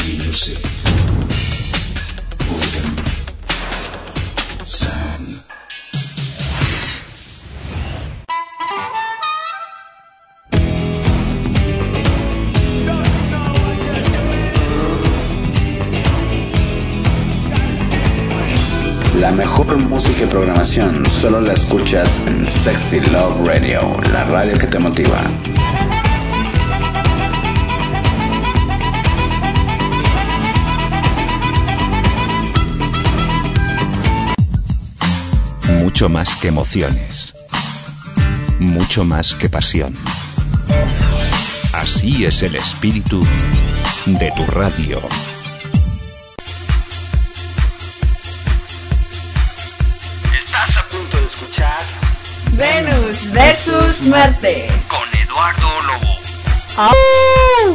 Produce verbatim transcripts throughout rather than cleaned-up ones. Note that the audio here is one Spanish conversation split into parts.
Music. Organ. Sound. La mejor música y programación solo la escuchas en Sexy Love Radio, la radio que te motiva. Mucho más que emociones, mucho más que pasión. Así es el espíritu de tu radio. Estás a punto de escuchar Venus versus Marte con Eduardo Lobo. ¡Oh!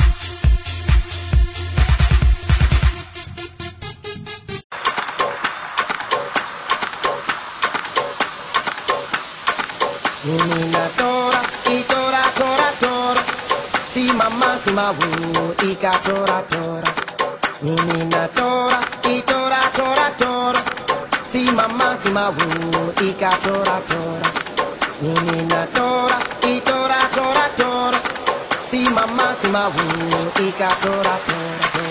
Nina tora, y tora, tora, tora. Si mamá, si ma wu, y ka tora, tora. Nina tora, y tora, tora, tora. Si mamá, si ma wu, y ka tora, tora. Nina tora, y tora, tora, tora. Si mamá, si ma wu, y ka tora, tora.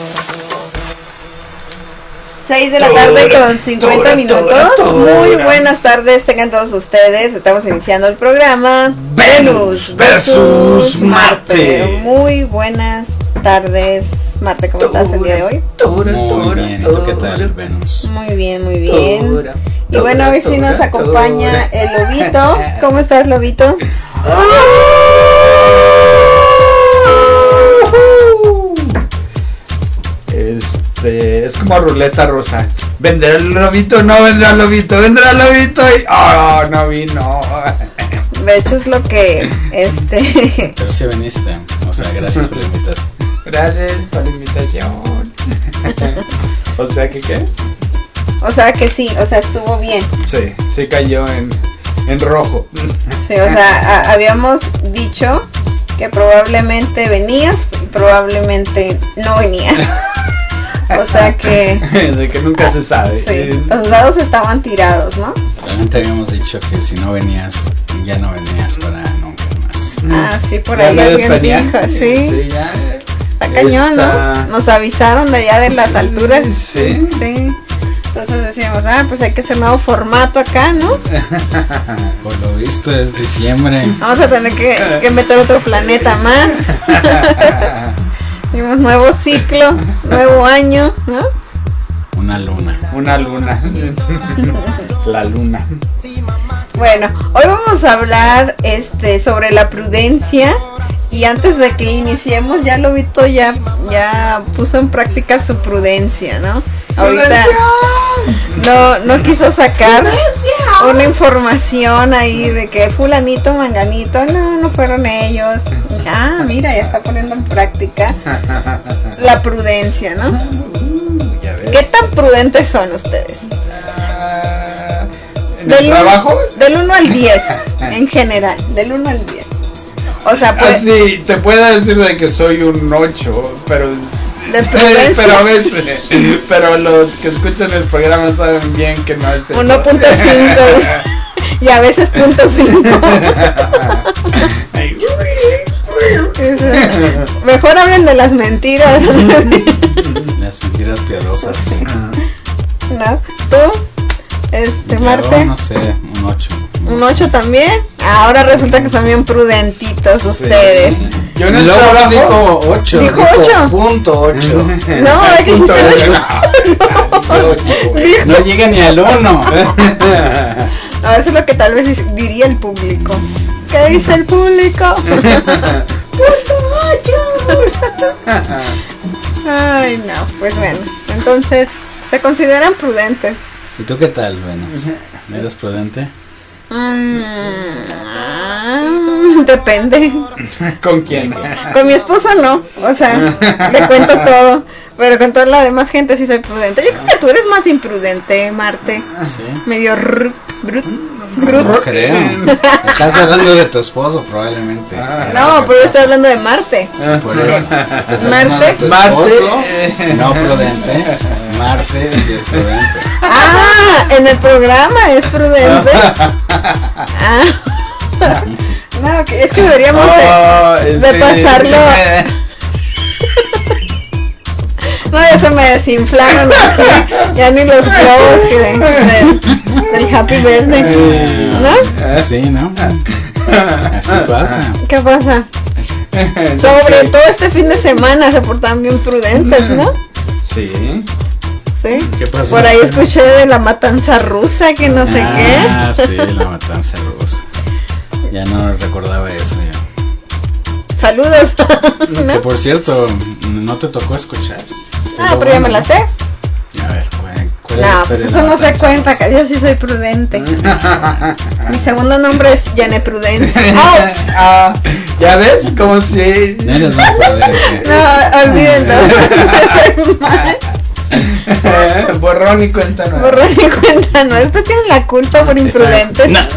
seis de la tarde con cincuenta minutos. Muy buenas tardes, tengan todos ustedes. Estamos iniciando el programa Venus versus Marte. Muy buenas tardes, Marte. ¿Cómo estás el día de hoy? Muy bien, ¿y tú qué tal, Venus? Muy bien, muy bien. Y bueno, hoy sí nos acompaña el Lobito. ¿Cómo estás, Lobito? Este, es como ruleta rusa. ¿Vendrá el lobito? No vendrá el lobito. ¿Vendrá el lobito? Y oh, no vino. De hecho es lo que este. Pero sí viniste. O sea, gracias por la invitación. Gracias por la invitación. O sea que qué? O sea que sí, o sea, estuvo bien. Sí, sí cayó en, en rojo. Sí, o sea, a, habíamos dicho que probablemente venías y probablemente no venías. O sea que... De que nunca se sabe. Sí, los dados estaban tirados, ¿no? Realmente habíamos dicho que si no venías, ya no venías para nunca más. Ah, sí, por ahí alguien dijo, sí. Sí, ya. Está cañón, Está... ¿no? Nos avisaron de allá de las alturas. Sí. Sí. Entonces decíamos, ah, pues hay que hacer nuevo formato acá, ¿no? Por lo visto es diciembre. Vamos a tener que, que meter otro planeta más. Dimos nuevo ciclo, nuevo año, ¿no? Una luna. Una luna. La luna. Bueno, hoy vamos a hablar este sobre la prudencia. Y antes de que iniciemos, ya Lobito ya, ya puso en práctica su prudencia, ¿no? Ahorita no, no quiso sacar una información ahí de que fulanito, manganito, no, no fueron ellos. Ah, mira, ya está poniendo en práctica la prudencia, ¿no? ¿Qué tan prudentes son ustedes? ¿En el trabajo? Del uno al diez, en general, del uno al diez. O sea, pues... Ah, sí, te puedo decir de que soy un ocho, pero... De prudencia. Pero a veces, pero los que escuchan el programa saben bien que no es eso. uno punto cinco y a veces punto cinco. Mejor hablen de las mentiras. Las mentiras piadosas. ¿No? ¿Tú? Este, Yo, Marte. no sé, un ocho. ¿Un ocho también? Ahora resulta que son bien prudentitos ustedes. Sí. Yo en el Luego trabajo dijo ocho. ¿Dijo ocho? Punto ocho. No, es que Punto dijiste ocho. No llega ni al uno. A veces lo que tal vez diría el público. ¿Qué dice el público? Punto ocho. Ay, no, pues bueno. Entonces, se consideran prudentes. ¿Y tú qué tal, Venus? ¿Eres prudente? Mm, depende. ¿Con quién? Con mi esposo no, o sea, le cuento todo, pero con toda la demás gente sí soy prudente. Yo creo que tú eres más imprudente, Marte. Sí. Medio rrr, brut. No creo. Estás hablando de tu esposo probablemente. Ah, No, pero estoy hablando de Marte. Por eso. Estás hablando Marte. de tu Marte. esposo. No prudente. Marte sí es prudente. Ah, en el programa es prudente. Ah. No, que- es que deberíamos de, Oh, de sí. pasarlo. No, ya se me desinflaron así. Ya ni los globos que de- del, del Happy Birthday. ¿No? Sí, ¿no? Así pasa. ¿Qué pasa? Sobre todo este fin de semana se portaban bien prudentes, ¿no? Sí. Sí. ¿Qué pasó? Por ahí escuché de la matanza rusa, que no sé Ah, sí, la matanza rusa. Ya no recordaba eso yo. qué. Saludos. Que ¿No? por cierto, no te tocó escuchar. Ah, pero ya me la sé. A ver, ¿cuál, cuál es la No, historia pues de eso la no se matanza cuenta, rusa? que yo sí soy prudente. Mi segundo nombre es Yane Prudencia. ¡Auch! Ah, ¿ya ves? Como si... No eres muy prudente. No, olvídenlo. Borrón y cuenta nueva. Borrón y cuenta, no. Ustedes tienen la culpa por imprudentes. No.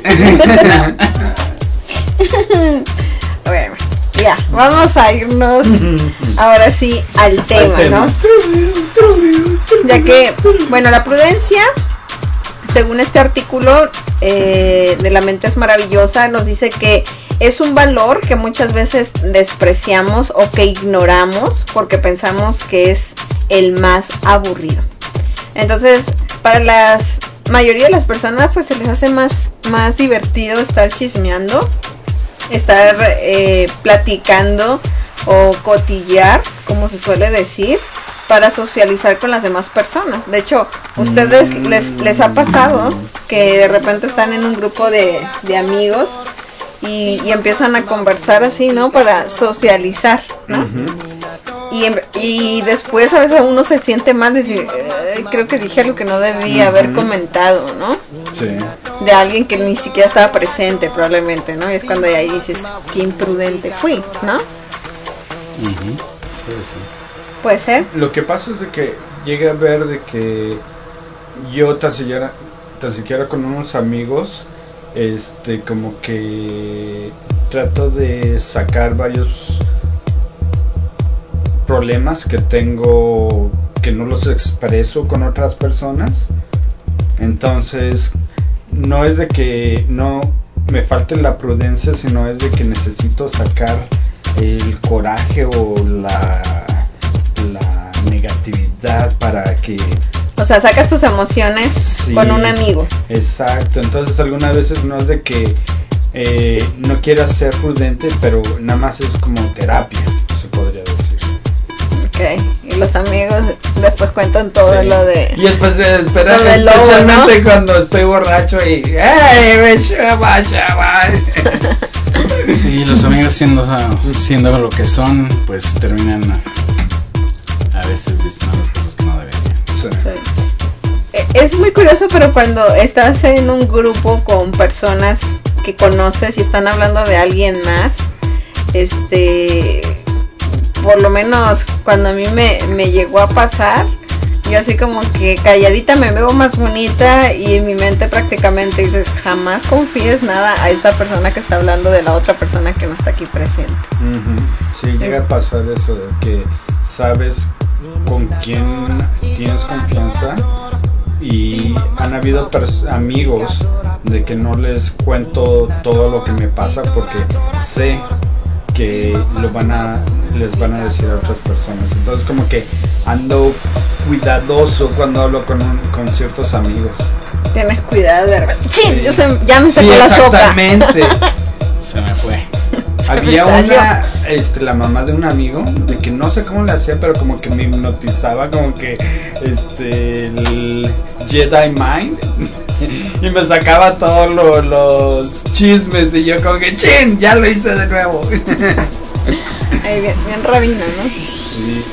Bueno, ya, vamos a irnos ahora sí al tema, tema. ¿no? Ya que, bueno, la prudencia, según este artículo eh, de La Mente es Maravillosa, nos dice que es un valor que muchas veces despreciamos o que ignoramos porque pensamos que es el más aburrido. Entonces, para las mayoría de las personas, pues se les hace más, más divertido estar chismeando, estar eh, platicando o cotillear, como se suele decir, para socializar con las demás personas. De hecho, ustedes les, les ha pasado que de repente están en un grupo de, de amigos y, y empiezan a conversar así, ¿no? Para socializar, ¿no? Y, en- y después a veces uno se siente mal, decir, "Ay, creo que dije algo que no debía haber comentado, ¿no?" Sí. De alguien que ni siquiera estaba presente probablemente, ¿no? Y es cuando ahí dices, qué imprudente fui, ¿no? Ujú, puede ser. Puede ser. Lo que pasa es de que llegué a ver de que yo tan siquiera, tan siquiera con unos amigos, este, como que trato de sacar varios problemas que tengo que no los expreso con otras personas. Entonces, no es de que no me falte la prudencia, sino es de que necesito sacar el coraje o la, la negatividad para que... O sea, sacas tus emociones Sí. con un amigo. Exacto, entonces algunas veces no es de que eh, no quieras ser prudente, pero nada más es como terapia, se podría decir. Ok. Y los amigos después cuentan todo Sí. lo de... Y después de esperar, Lo del lobo, especialmente ¿no? cuando estoy borracho y... ¡Ey, me llama, llama! Sí, los amigos siendo, siendo lo que son, pues terminan a veces diciendo las cosas que no deberían. Sí. Sí. Eh, Es muy curioso, pero cuando estás en un grupo con personas que conoces y están hablando de alguien más, este, por lo menos cuando a mí me, me llegó a pasar, yo así como que calladita me veo más bonita y en mi mente prácticamente dices, jamás confíes nada a esta persona que está hablando de la otra persona que no está aquí presente. Ujú. Sí, llega a pasar eso de que sabes con quién tienes confianza y han habido pers- amigos de que no les cuento todo lo que me pasa porque sé que lo van a les van a decir a otras personas. Entonces como que ando cuidadoso cuando hablo con, un- con ciertos amigos. Tienes cuidado de repente. Sí. ¡Chin! Ya, se- ya me Sí, sacó la sopa. exactamente. Se me fue. Había me salió. una, este, la mamá de un amigo, de que no sé cómo le hacía, pero como que me hipnotizaba, como que, este, el Jedi Mind, y me sacaba todos lo- los chismes, y yo como que, ¡chin! Ya lo hice de nuevo. Ahí bien, bien rabino, ¿no? Sí.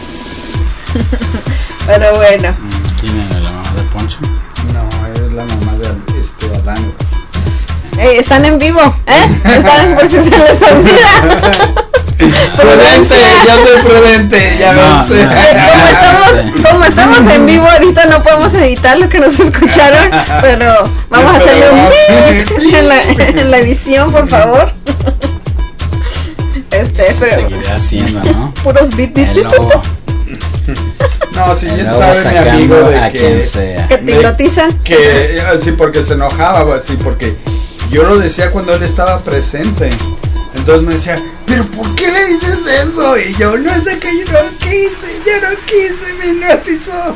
Pero bueno. ¿Quién era la mamá de Poncho? No, es la mamá de este, Adán. Eh, están en vivo, ¿eh? Están por si se les olvida. Prudente, yo soy prudente, ya No, no sé. no. Como estamos, como estamos en vivo ahorita no podemos editar lo que nos escucharon, pero vamos a hacerle un beep en la, en la edición, por favor. Este, Eso pero seguiré haciendo, ¿no? puros beep beep El beep, lobo. No, si El ya lobo sabe mi sacando amigo de a quien que, sea. que te hipnotizan. que así porque se enojaba, así porque yo lo decía cuando él estaba presente. Entonces me decía, pero ¿por qué le dices eso? Y yo, no es de que yo no quise, yo no quise, me hipnotizó.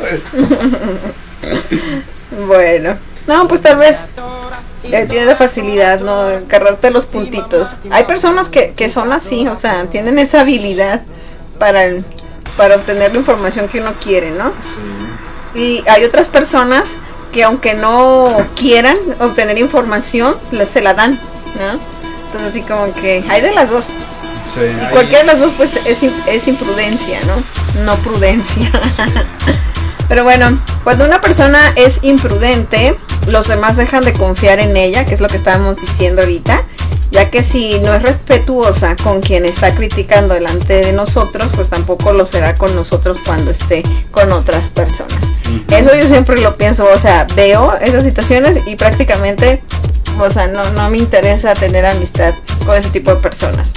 Bueno, no, pues tal vez eh, tiene la facilidad, ¿no? Agarrarte los puntitos. Hay personas que, que son así, o sea, tienen esa habilidad para, para obtener la información que uno quiere, ¿no? Sí. Y hay otras personas que aunque no quieran obtener información, les se la dan, ¿no? Entonces así como que hay de las dos. Sí, Y ahí- cualquiera de las dos pues es, im- es imprudencia, ¿no? No prudencia. Pero bueno, cuando una persona es imprudente, los demás dejan de confiar en ella, que es lo que estábamos diciendo ahorita, ya que si no es respetuosa con quien está criticando delante de nosotros, pues tampoco lo será con nosotros cuando esté con otras personas. Ujú. Eso yo siempre lo pienso, o sea, veo esas situaciones y prácticamente, o sea, no, no me interesa tener amistad con ese tipo de personas.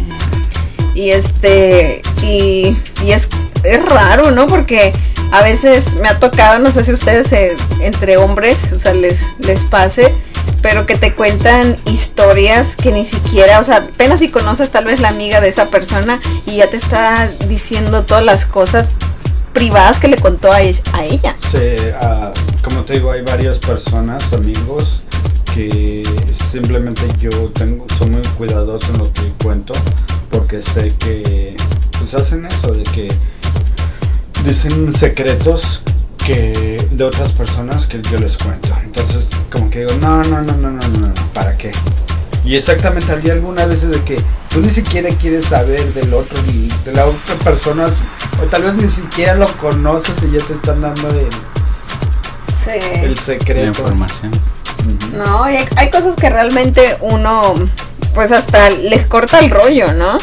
Y este, y, y es, es raro, ¿no? Porque a veces me ha tocado, no sé si ustedes eh, entre hombres, o sea, les, les pase, pero que te cuentan historias que ni siquiera, o sea, apenas si conoces tal vez la amiga de esa persona y ya te está diciendo todas las cosas privadas que le contó a, e- a ella. Sí, ah, como te digo, hay varias personas, amigos, que simplemente yo tengo, soy muy cuidadoso en lo que cuento, porque sé que pues hacen eso, de que dicen secretos que de otras personas que yo les cuento. Entonces, como que digo, no, no, no, no, no, no, no, ¿para qué? Y exactamente, había algunas veces de que tú ni siquiera quieres saber del otro, de la otra persona, o tal vez ni siquiera lo conoces y ya te están dando el, el Sí. La secreto. información. Ujú. No, y hay, hay cosas que realmente uno, pues hasta les corta el rollo, ¿no?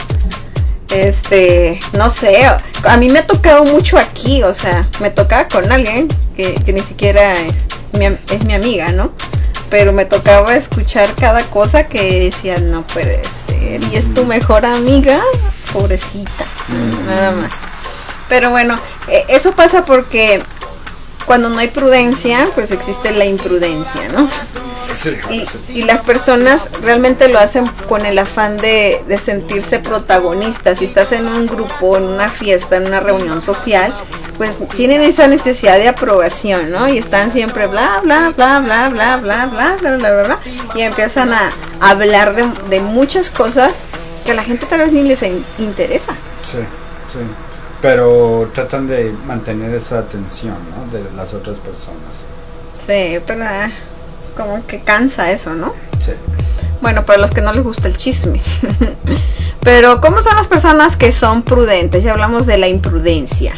Este, no sé, a mí me ha tocado mucho aquí, o sea, me tocaba con alguien que, que ni siquiera es mi, am- es mi amiga, ¿no? Pero me tocaba escuchar cada cosa que decía, no puede ser, y es tu mejor amiga, pobrecita, nada más. Pero bueno, eh, eso pasa porque cuando no hay prudencia, pues existe la imprudencia, ¿no? Sí, Y, sí. y las personas realmente lo hacen con el afán de, de sentirse protagonistas. Si estás en un grupo, en una fiesta, en una reunión social, pues tienen esa necesidad de aprobación, ¿no? Y están siempre bla, bla, bla, bla, bla, bla, bla, bla, bla, bla, bla, y empiezan a hablar de, de muchas cosas que a la gente tal vez ni les in- interesa. Sí, sí. Pero tratan de mantener esa atención, ¿no? De las otras personas. Sí, pero ah, como que cansa eso, ¿no? Sí. Bueno, para los que no les gusta el chisme. Pero, ¿cómo son las personas que son prudentes? Ya hablamos de la imprudencia.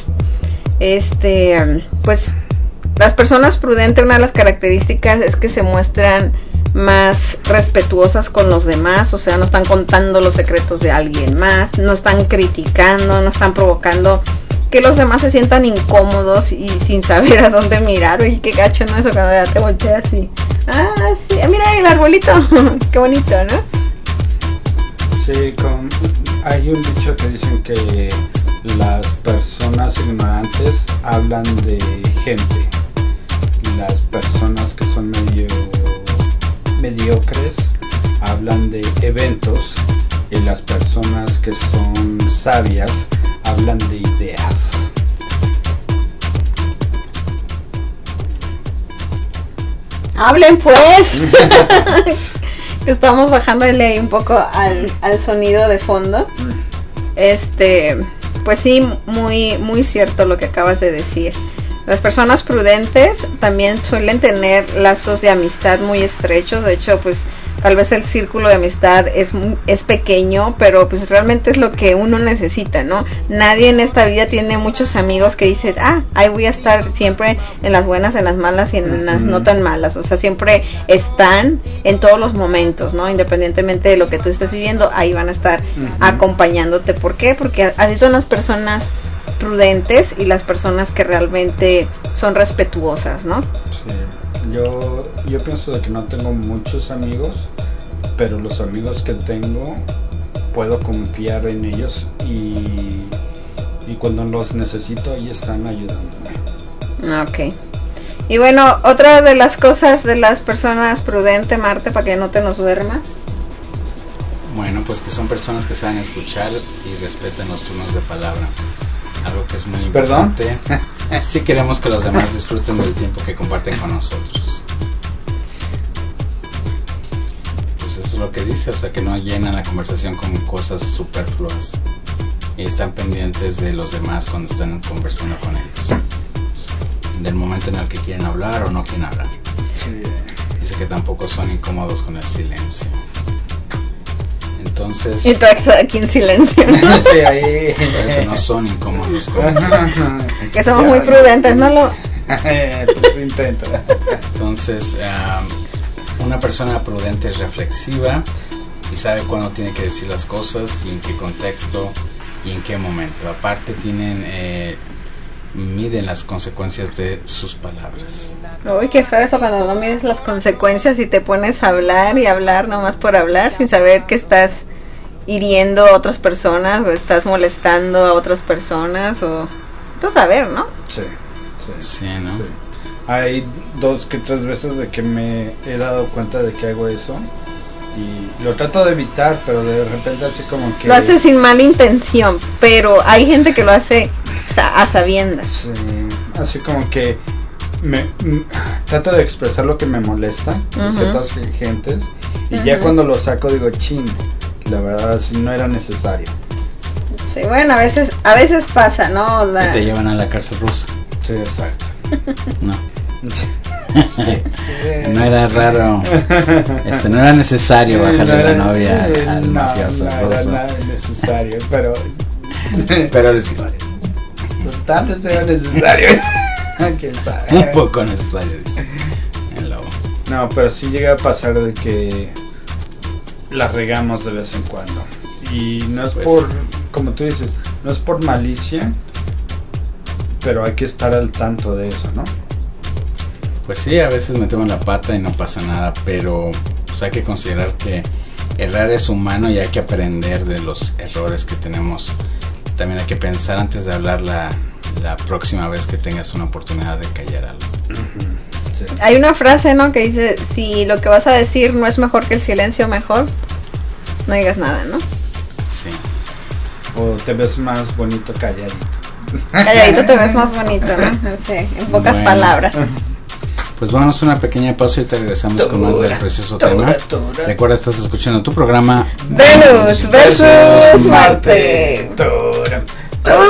Este, pues, las personas prudentes, una de las características es que se muestran más respetuosas con los demás, o sea, no están contando los secretos de alguien más, no están criticando, no están provocando que los demás se sientan incómodos y sin saber a dónde mirar. Oye, qué gacho, ¿no? Eso cuando ya te volteas y... Ah, sí, mira el arbolito, qué bonito, ¿no? Sí, con, hay un dicho que dicen que las personas ignorantes hablan de gente. Las personas que son medio mediocres hablan de eventos y las personas que son sabias hablan de ideas. Hablen pues. Estamos bajándole ahí un poco al, al sonido de fondo. Este, pues sí, muy, muy cierto lo que acabas de decir. Las personas prudentes también suelen tener lazos de amistad muy estrechos. De hecho, pues tal vez el círculo de amistad es es pequeño, pero pues realmente es lo que uno necesita, ¿no? Nadie en esta vida tiene muchos amigos que dicen, ah, ahí voy a estar siempre en las buenas, en las malas y en las no tan malas. O sea, siempre están en todos los momentos, ¿no? Independientemente de lo que tú estés viviendo, ahí van a estar uh-huh. acompañándote. ¿Por qué? Porque así son las personas prudentes y las personas que realmente son respetuosas, ¿no? Sí. Yo, yo pienso de que no tengo muchos amigos, pero los amigos que tengo puedo confiar en ellos y, y cuando los necesito ahí están ayudándome. Ok. Y bueno, otra de las cosas de las personas prudentes, Marte, para que no te nos duermas. Bueno, pues que son personas que saben escuchar y respetan los turnos de palabra. Algo que es muy importante. ¿Perdón? Si queremos que los demás disfruten del tiempo que comparten con nosotros. Pues eso es lo que dice, o sea, que no llenan la conversación con cosas superfluas y están pendientes de los demás cuando están conversando con ellos, del momento en el que quieren hablar o no quieren hablar. Sí. Dice que tampoco son incómodos con el silencio. Entonces, y tú aquí en silencio, ¿no? Sí, ahí. Por eso no son incómodos con el silencio. Que somos muy prudentes, ¿no? Lo... Pues intento. Entonces, um, una persona prudente es reflexiva y sabe cuándo tiene que decir las cosas y en qué contexto y en qué momento. Aparte tienen, eh, miden las consecuencias de sus palabras. Uy, qué feo eso cuando no mides las consecuencias y te pones a hablar y hablar nomás por hablar sin saber que estás hiriendo a otras personas o estás molestando a otras personas o tú saber, ¿no? Sí, sí, sí, ¿no? Sí. Hay dos que tres veces de que me he dado cuenta de que hago eso y lo trato de evitar, pero de repente así como que... Lo hace sin mala intención, pero hay gente que lo hace a sabiendas. Sí, así como que me, m- trato de expresar lo que me molesta uh-huh. de ciertas gentes y uh-huh. ya cuando lo saco digo, chin, la verdad sí no era necesario. Sí, bueno, a veces a veces pasa, ¿no? La... Y te llevan a la cárcel rusa. Sí, exacto. No. Sí. No era raro, este no era necesario bajarle no era, la novia al, al no, mafioso no ruso. Era nada necesario, pero pero sí, tal vez era necesario. ¿Quién sabe? Un poco necesario, dice el lobo. No, pero sí llega a pasar de que la regamos de vez en cuando y no es pues por, sí. como tú dices, no es por malicia, pero hay que estar al tanto de eso, ¿no? Pues sí, a veces metemos la pata y no pasa nada, pero pues hay que considerar que errar es humano y hay que aprender de los errores que tenemos. También hay que pensar antes de hablar la, la próxima vez que tengas una oportunidad de callar algo. Uh-huh. Sí. Hay una frase, ¿no? Que dice, si lo que vas a decir no es mejor que el silencio, mejor no digas nada, ¿no? Sí. O te ves más bonito calladito. Calladito te ves más bonito, ¿no? Sí, en pocas bueno. palabras. Pues vámonos a una pequeña pausa y te regresamos tora, con más del precioso tora, tema. Tora. Recuerda, estás escuchando tu programa Venus versus Marte. Tora. Tora.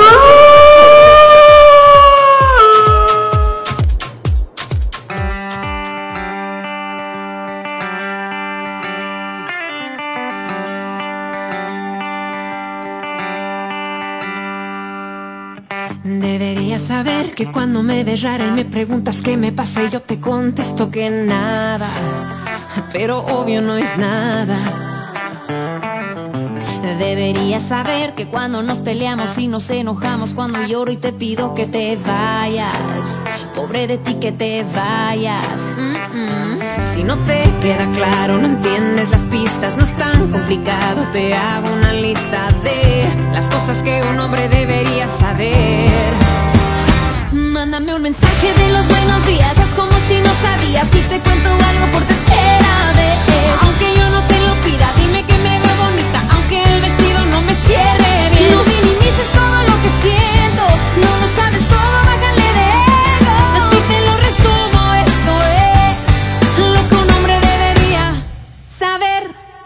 Deberías saber que cuando me ves rara y me preguntas qué me pasa y yo te contesto que nada, pero obvio no es nada. Deberías saber que cuando nos peleamos y nos enojamos, cuando lloro y te pido que te vayas, pobre de ti que te vayas. Mm-mm. Si no te queda claro, no entiendes las pistas, no es tan complicado, te hago una lista de las cosas que un hombre debería saber. Mándame un mensaje de los buenos días, haz como si no sabías y te cuento algo por tercera vez. Aunque yo no te lo pida, dime que me veo bonita, aunque el vestido no me cierre bien. No minimices todo lo que siento, no lo sabes todo, bájale de ego. Así te lo resumo, esto es lo que un hombre debería saber.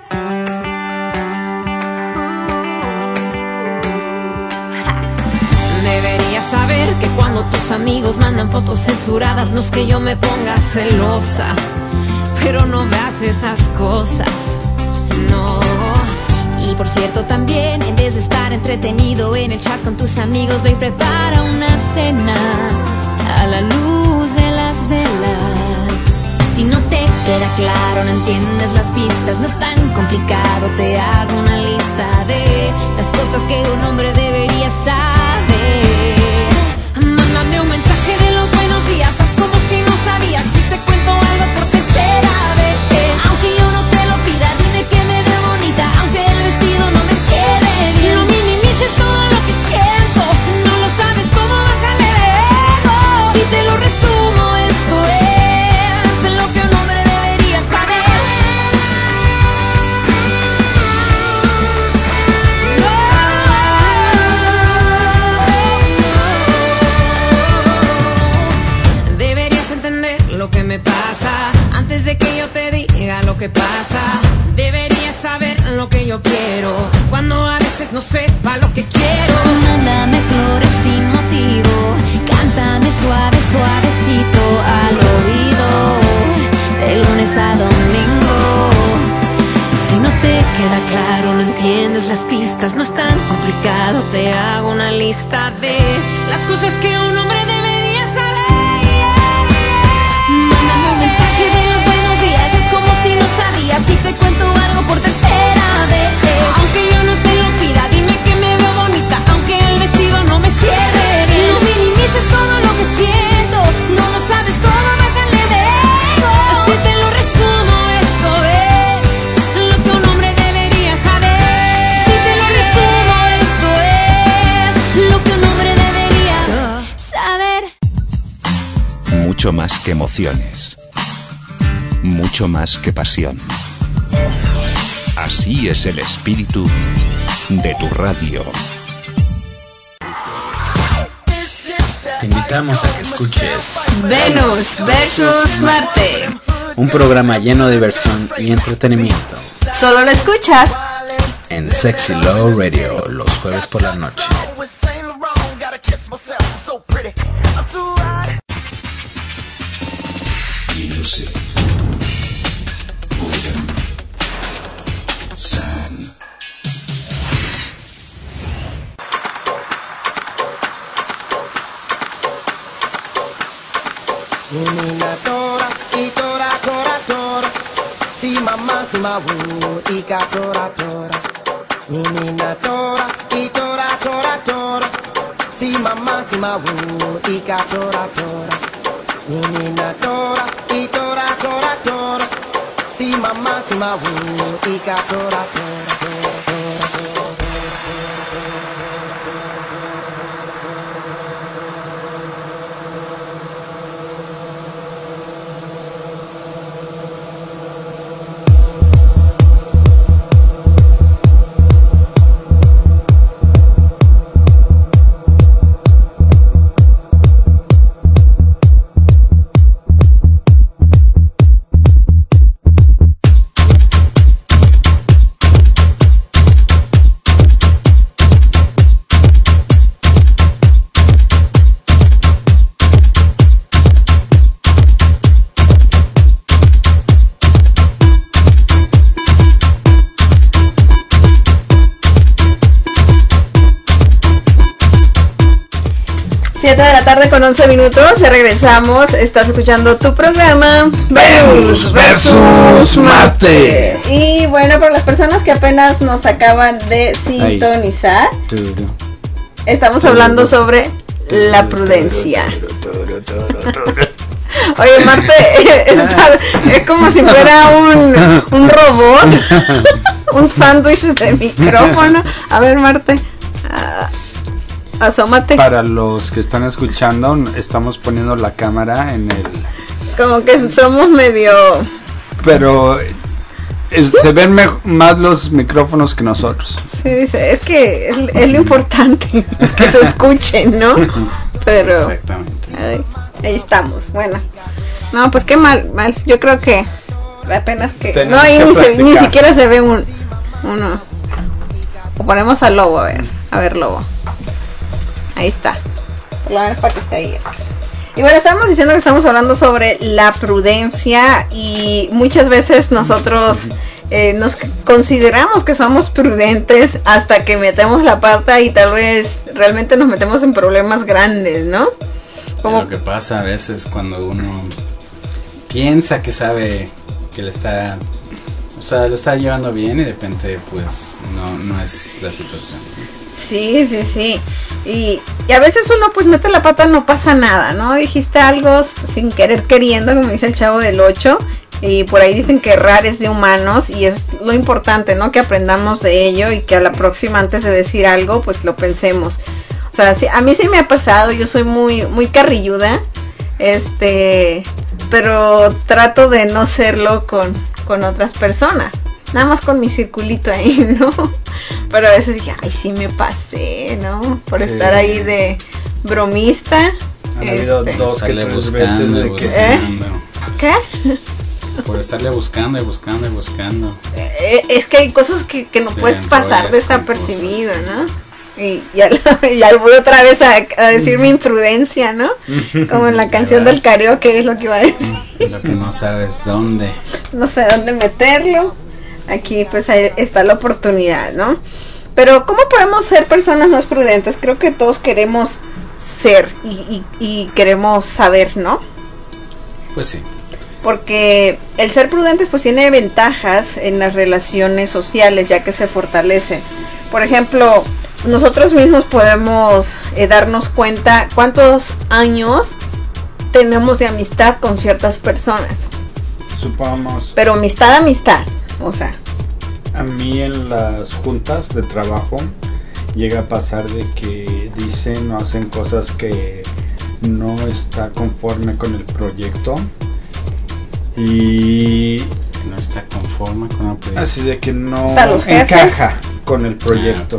Deberías saber que cuando tus amigos mandan fotos censuradas, no es que yo me ponga celosa, pero no veas esas cosas, no. Y por cierto también, en vez de estar entretenido en el chat con tus amigos, ve y prepara una cena a la luz de las velas. Si no te queda claro, no entiendes las pistas, no es tan complicado, te hago una lista de las cosas que un hombre debería saber. Mándame un mensaje de los buenos días, haz como si no sabías, si te cuento algo por tercera vez. Aunque yo no te lo pida, dime que me veo bonita, aunque el vestido no me quede bien. No minimices todo lo que siento, no lo sabes cómo bajarle de ego. Si te lo resumo, esto es lo que un hombre debería saber. No. Deberías entender lo que me pasa antes de que yo te diga lo que pasa. Deberías saber lo que yo quiero cuando a veces no sepa lo que quiero. Mándame flores sin motivo, cántame suave, suavecito al oído, de lunes a domingo. Si no te queda claro, no entiendes las pistas, no es tan complicado, te hago una lista de las cosas que un hombre debería saber. Mándame un mensaje de los buenos días, es como si no sabías, si te cuento algo por tercera vez. Aunque yo no te lo pida, dime que me veo bonita, aunque el vestido no me cierre bien. No minimices todo lo que siento, no lo sabes todo, bájale de ego. Si te lo resumo, esto es lo que un hombre debería saber. Si te lo resumo, esto es lo que un hombre debería saber. Mucho más que emociones. Mucho más que pasión. Así es el espíritu de tu radio. Te invitamos a que escuches Venus versus Marte. un programa lleno de diversión y entretenimiento Solo lo escuchas en Sexy Love Radio los jueves por la noche. Music. William. San. Menina tora, y tora, tora, tora. Si mamá, si ma wu, y ka tora, tora. Menina tora, y tora, tora, tora. Si mamá, si ma wu, y ka tora, tora. Menina tora, y tora, tora, tora. Si mamá, si ma wu, y ka tora, tora, tora, tora, tora. siete de la tarde con once minutos, ya regresamos, estás escuchando tu programa Venus versus Marte. Y bueno, para las personas que apenas nos acaban de sintonizar, estamos hablando sobre la prudencia. Oye, Marte, está, es como si fuera un, un robot, un sándwich de micrófono. A ver, Marte, uh, asómate. Para los que están escuchando, estamos poniendo la cámara en el... Como que somos medio... Pero es, se ven me- más los micrófonos que nosotros. Sí, dice, es que es, es lo importante, que se escuchen, ¿no? Pero... Exactamente. Ay, ahí estamos, bueno. No, pues qué mal, mal. Yo creo que apenas que... Tenemos no, ahí que ni, se, ni practicar. siquiera se ve un uno. O ponemos al Lobo, a ver. A ver, Lobo. Ahí está. Por lo menos para que esté ahí. Y bueno, estábamos diciendo que estamos hablando sobre la prudencia y muchas veces nosotros eh, nos consideramos que somos prudentes hasta que metemos la pata y tal vez realmente nos metemos en problemas grandes, ¿no? Como lo que pasa a veces cuando uno piensa que sabe que le está, o sea, lo está llevando bien y de repente pues no, no es la situación. Sí, sí, sí. Y, y a veces uno pues mete la pata, no pasa nada, ¿no? Dijiste algo sin querer queriendo, como dice el Chavo del ocho, y por ahí dicen que errar es de humanos y es lo importante, ¿no? Que aprendamos de ello y que a la próxima antes de decir algo pues lo pensemos. O sea, sí, a mí sí me ha pasado, yo soy muy, muy carrilluda, este, pero trato de no serlo con, con otras personas. Nada más con mi circulito ahí, ¿no? Pero a veces dije, ay, sí me pasé, ¿no? Por sí. estar ahí de bromista. Han este, habido dos que tres veces de que... ¿Eh? ¿Qué? Por estarle buscando y buscando y buscando. Eh, es que hay cosas que, que no sí, puedes pasar desapercibido, ¿no? Y ya, ya voy otra vez a, a decir mi imprudencia, ¿no? Como en la canción del karaoke, es lo que iba a decir. Lo que no sabes dónde. No sé dónde meterlo. Aquí pues ahí está la oportunidad, ¿no? Pero ¿cómo podemos ser personas más prudentes? Creo que todos queremos ser y, y, y queremos saber, ¿no? Pues sí. Porque el ser prudentes pues tiene ventajas en las relaciones sociales, ya que se fortalecen. Por ejemplo, nosotros mismos podemos eh, darnos cuenta cuántos años tenemos de amistad con ciertas personas. Supongamos. Pero amistad, amistad. O sea, a mí en las juntas de trabajo llega a pasar de que dicen o hacen cosas que no está conforme con el proyecto y no está conforme con el proyecto, así de que no o sea, los encaja con el proyecto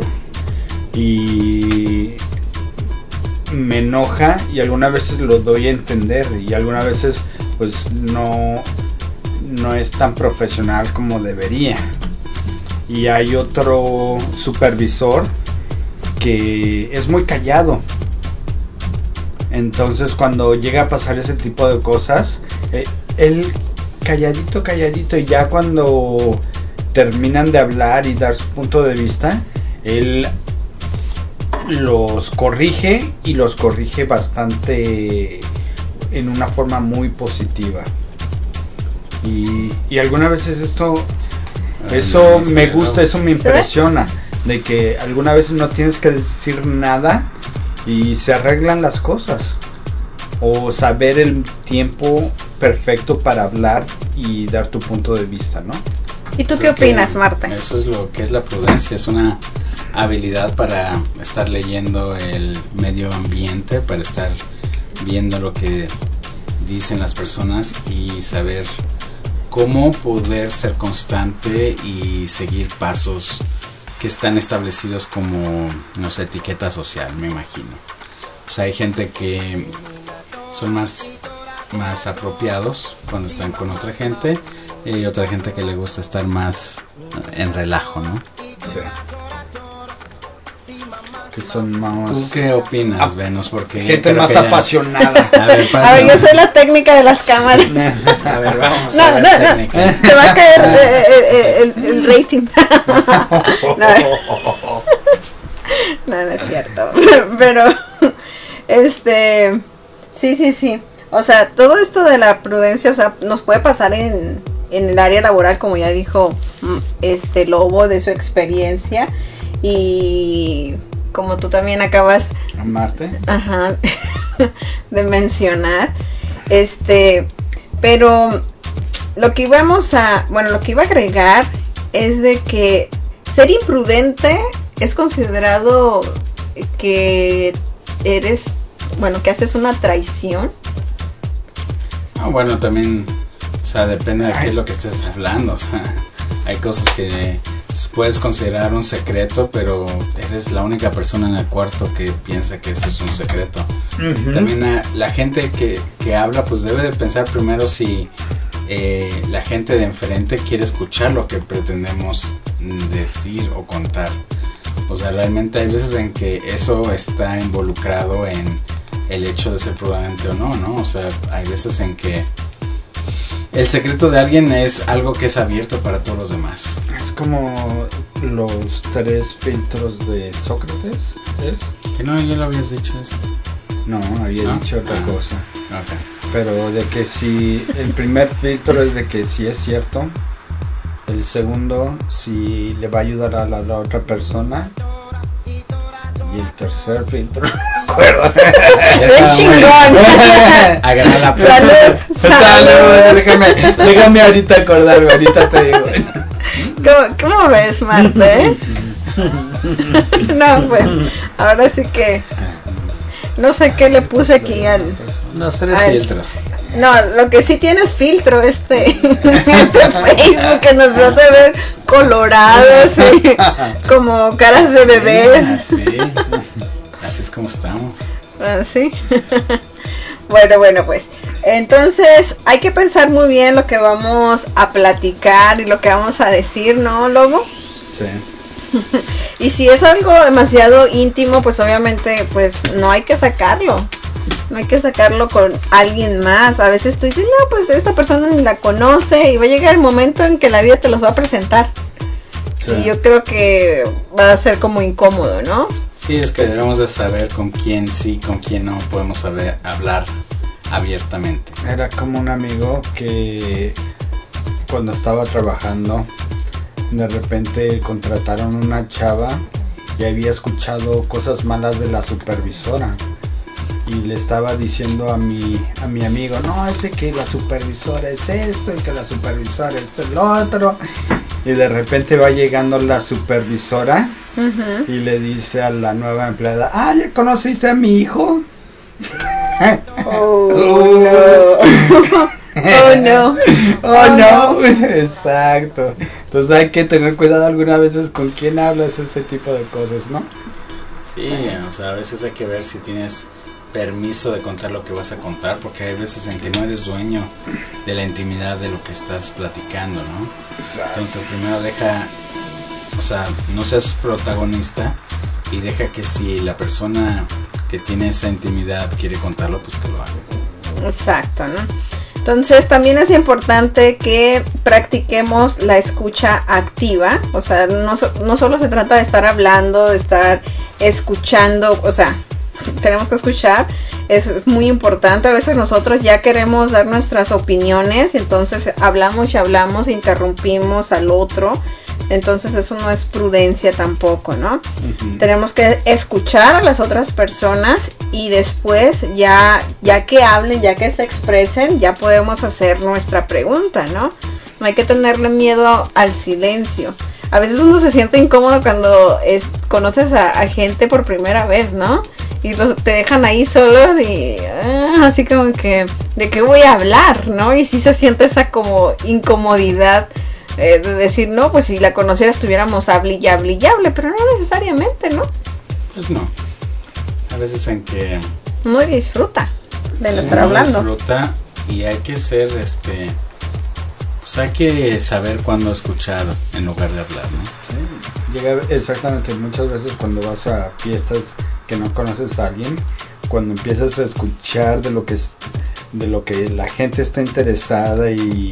y me enoja y algunas veces lo doy a entender y algunas veces pues no no es tan profesional como debería. Y hay otro supervisor que es muy callado. Entonces cuando llega a pasar ese tipo de cosas, eh, él calladito, calladito, y ya cuando terminan de hablar y dar su punto de vista, él los corrige y los corrige bastante en una forma muy positiva. Y, y algunas veces esto, eso me gusta, eso me impresiona, de que algunas veces no tienes que decir nada y se arreglan las cosas, o saber el tiempo perfecto para hablar y dar tu punto de vista, ¿no? ¿Y tú o sea, qué opinas, Marta? Eso es lo que es la prudencia, es una habilidad para estar leyendo el medio ambiente, para estar viendo lo que dicen las personas y saber cómo poder ser constante y seguir pasos que están establecidos como, no sé, etiqueta social, me imagino. O sea, hay gente que son más, más apropiados cuando están con otra gente y hay otra gente que le gusta estar más en relajo, ¿no? Sí. Que son más... ¿Tú qué opinas, Venus? Porque gente más ya... apasionada. A ver, a ver, yo soy la técnica de las cámaras. A ver, vamos no, a ver no, técnica. No. Te va a caer eh, eh, el, el rating. no, no, no es cierto. Pero, este, sí, sí, sí. O sea, todo esto de la prudencia, o sea, nos puede pasar en, en el área laboral, como ya dijo este Lobo de su experiencia. Y como tú también acabas Amarte. Ajá, de mencionar, este, pero lo que íbamos a, bueno, lo que iba a agregar es de que ser imprudente es considerado que eres, bueno, que haces una traición. Ah, bueno, también, o sea, depende de qué es lo que estés hablando, o sea, hay cosas que puedes considerar un secreto, pero eres la única persona en el cuarto que piensa que eso es un secreto. Uh-huh. También la, la gente que, que habla, pues debe de pensar primero si eh, la gente de enfrente quiere escuchar lo que pretendemos decir o contar. O sea, realmente hay veces en que eso está involucrado en el hecho de ser prudente o no, ¿no? O sea, hay veces en que el secreto de alguien es algo que es abierto para todos los demás. Es como los tres filtros de Sócrates, ¿es? Que no, ya lo habías dicho eso. No, había ¿No? dicho otra Ah, cosa. Okay. Pero de que si el primer filtro es de que si es cierto, el segundo si le va a ayudar a la, la otra persona, y el tercer filtro no me acuerdo. ¡Qué chingón! Agarra la ¡Salud! ¡Salud! Déjame, déjame ahorita acordarme, ahorita te digo. ¿Cómo, cómo ves, Marta, eh? No, pues, ahora sí que no sé qué le puse aquí al... Los tres al- filtros. No, lo que sí tiene es filtro este, este Facebook que nos hace ver colorados y como caras de bebé. Así, así es como estamos. Así. Bueno, bueno, pues entonces hay que pensar muy bien lo que vamos a platicar y lo que vamos a decir, ¿no, Lobo? Sí. Y si es algo demasiado íntimo, pues obviamente pues no hay que sacarlo. No hay que sacarlo con alguien más. A veces tú dices, no, pues esta persona ni la conoce y va a llegar el momento en que la vida te los va a presentar. Sí. Y yo creo que va a ser como incómodo, ¿no? Sí, es que debemos de saber con quién sí, con quién no podemos saber hablar abiertamente. Era como un amigo que cuando estaba trabajando, de repente contrataron una chava y había escuchado cosas malas de la supervisora. Y le estaba diciendo a mi, a mi amigo, no, es de que la supervisora es esto y que la supervisora es el otro. Y de repente va llegando la supervisora Uh-huh. y le dice a la nueva empleada, ah, ¿ya conociste a mi hijo? Oh, no. Oh, no. Oh, no. Exacto. Entonces hay que tener cuidado algunas veces con quién hablas, ese tipo de cosas, ¿no? Sí, o sea, a veces hay que ver si tienes permiso de contar lo que vas a contar, porque hay veces en que no eres dueño de la intimidad de lo que estás platicando, ¿no? Exacto. Entonces primero deja, o sea, no seas protagonista y deja que si la persona que tiene esa intimidad quiere contarlo, pues que lo haga. Exacto, ¿no? Entonces también es importante que practiquemos la escucha activa, o sea, no, so- no solo se trata de estar hablando, de estar escuchando, o sea, tenemos que escuchar, es muy importante. A veces nosotros ya queremos dar nuestras opiniones y entonces hablamos y hablamos, interrumpimos al otro, entonces eso no es prudencia tampoco, ¿no? Uh-huh. Tenemos que escuchar a las otras personas y después ya, ya que hablen, ya que se expresen, ya podemos hacer nuestra pregunta, ¿no? No hay que tenerle miedo al silencio. A veces uno se siente incómodo cuando es, conoces a, a gente por primera vez, ¿no? Y los, te dejan ahí solos y ah, así como que, ¿de qué voy a hablar, no? Y sí se siente esa como incomodidad eh, de decir, no, pues si la conociera estuviéramos hable y hable y hable, pero no necesariamente, ¿no? Pues no. A veces en que Uno disfruta de no sí, estar uno hablando. disfruta y hay que ser, este, pues hay que saber cuándo escuchar en lugar de hablar, ¿no? Sí, llega exactamente, muchas veces cuando vas a fiestas que no conoces a alguien, cuando empiezas a escuchar de lo que es, de lo que la gente está interesada y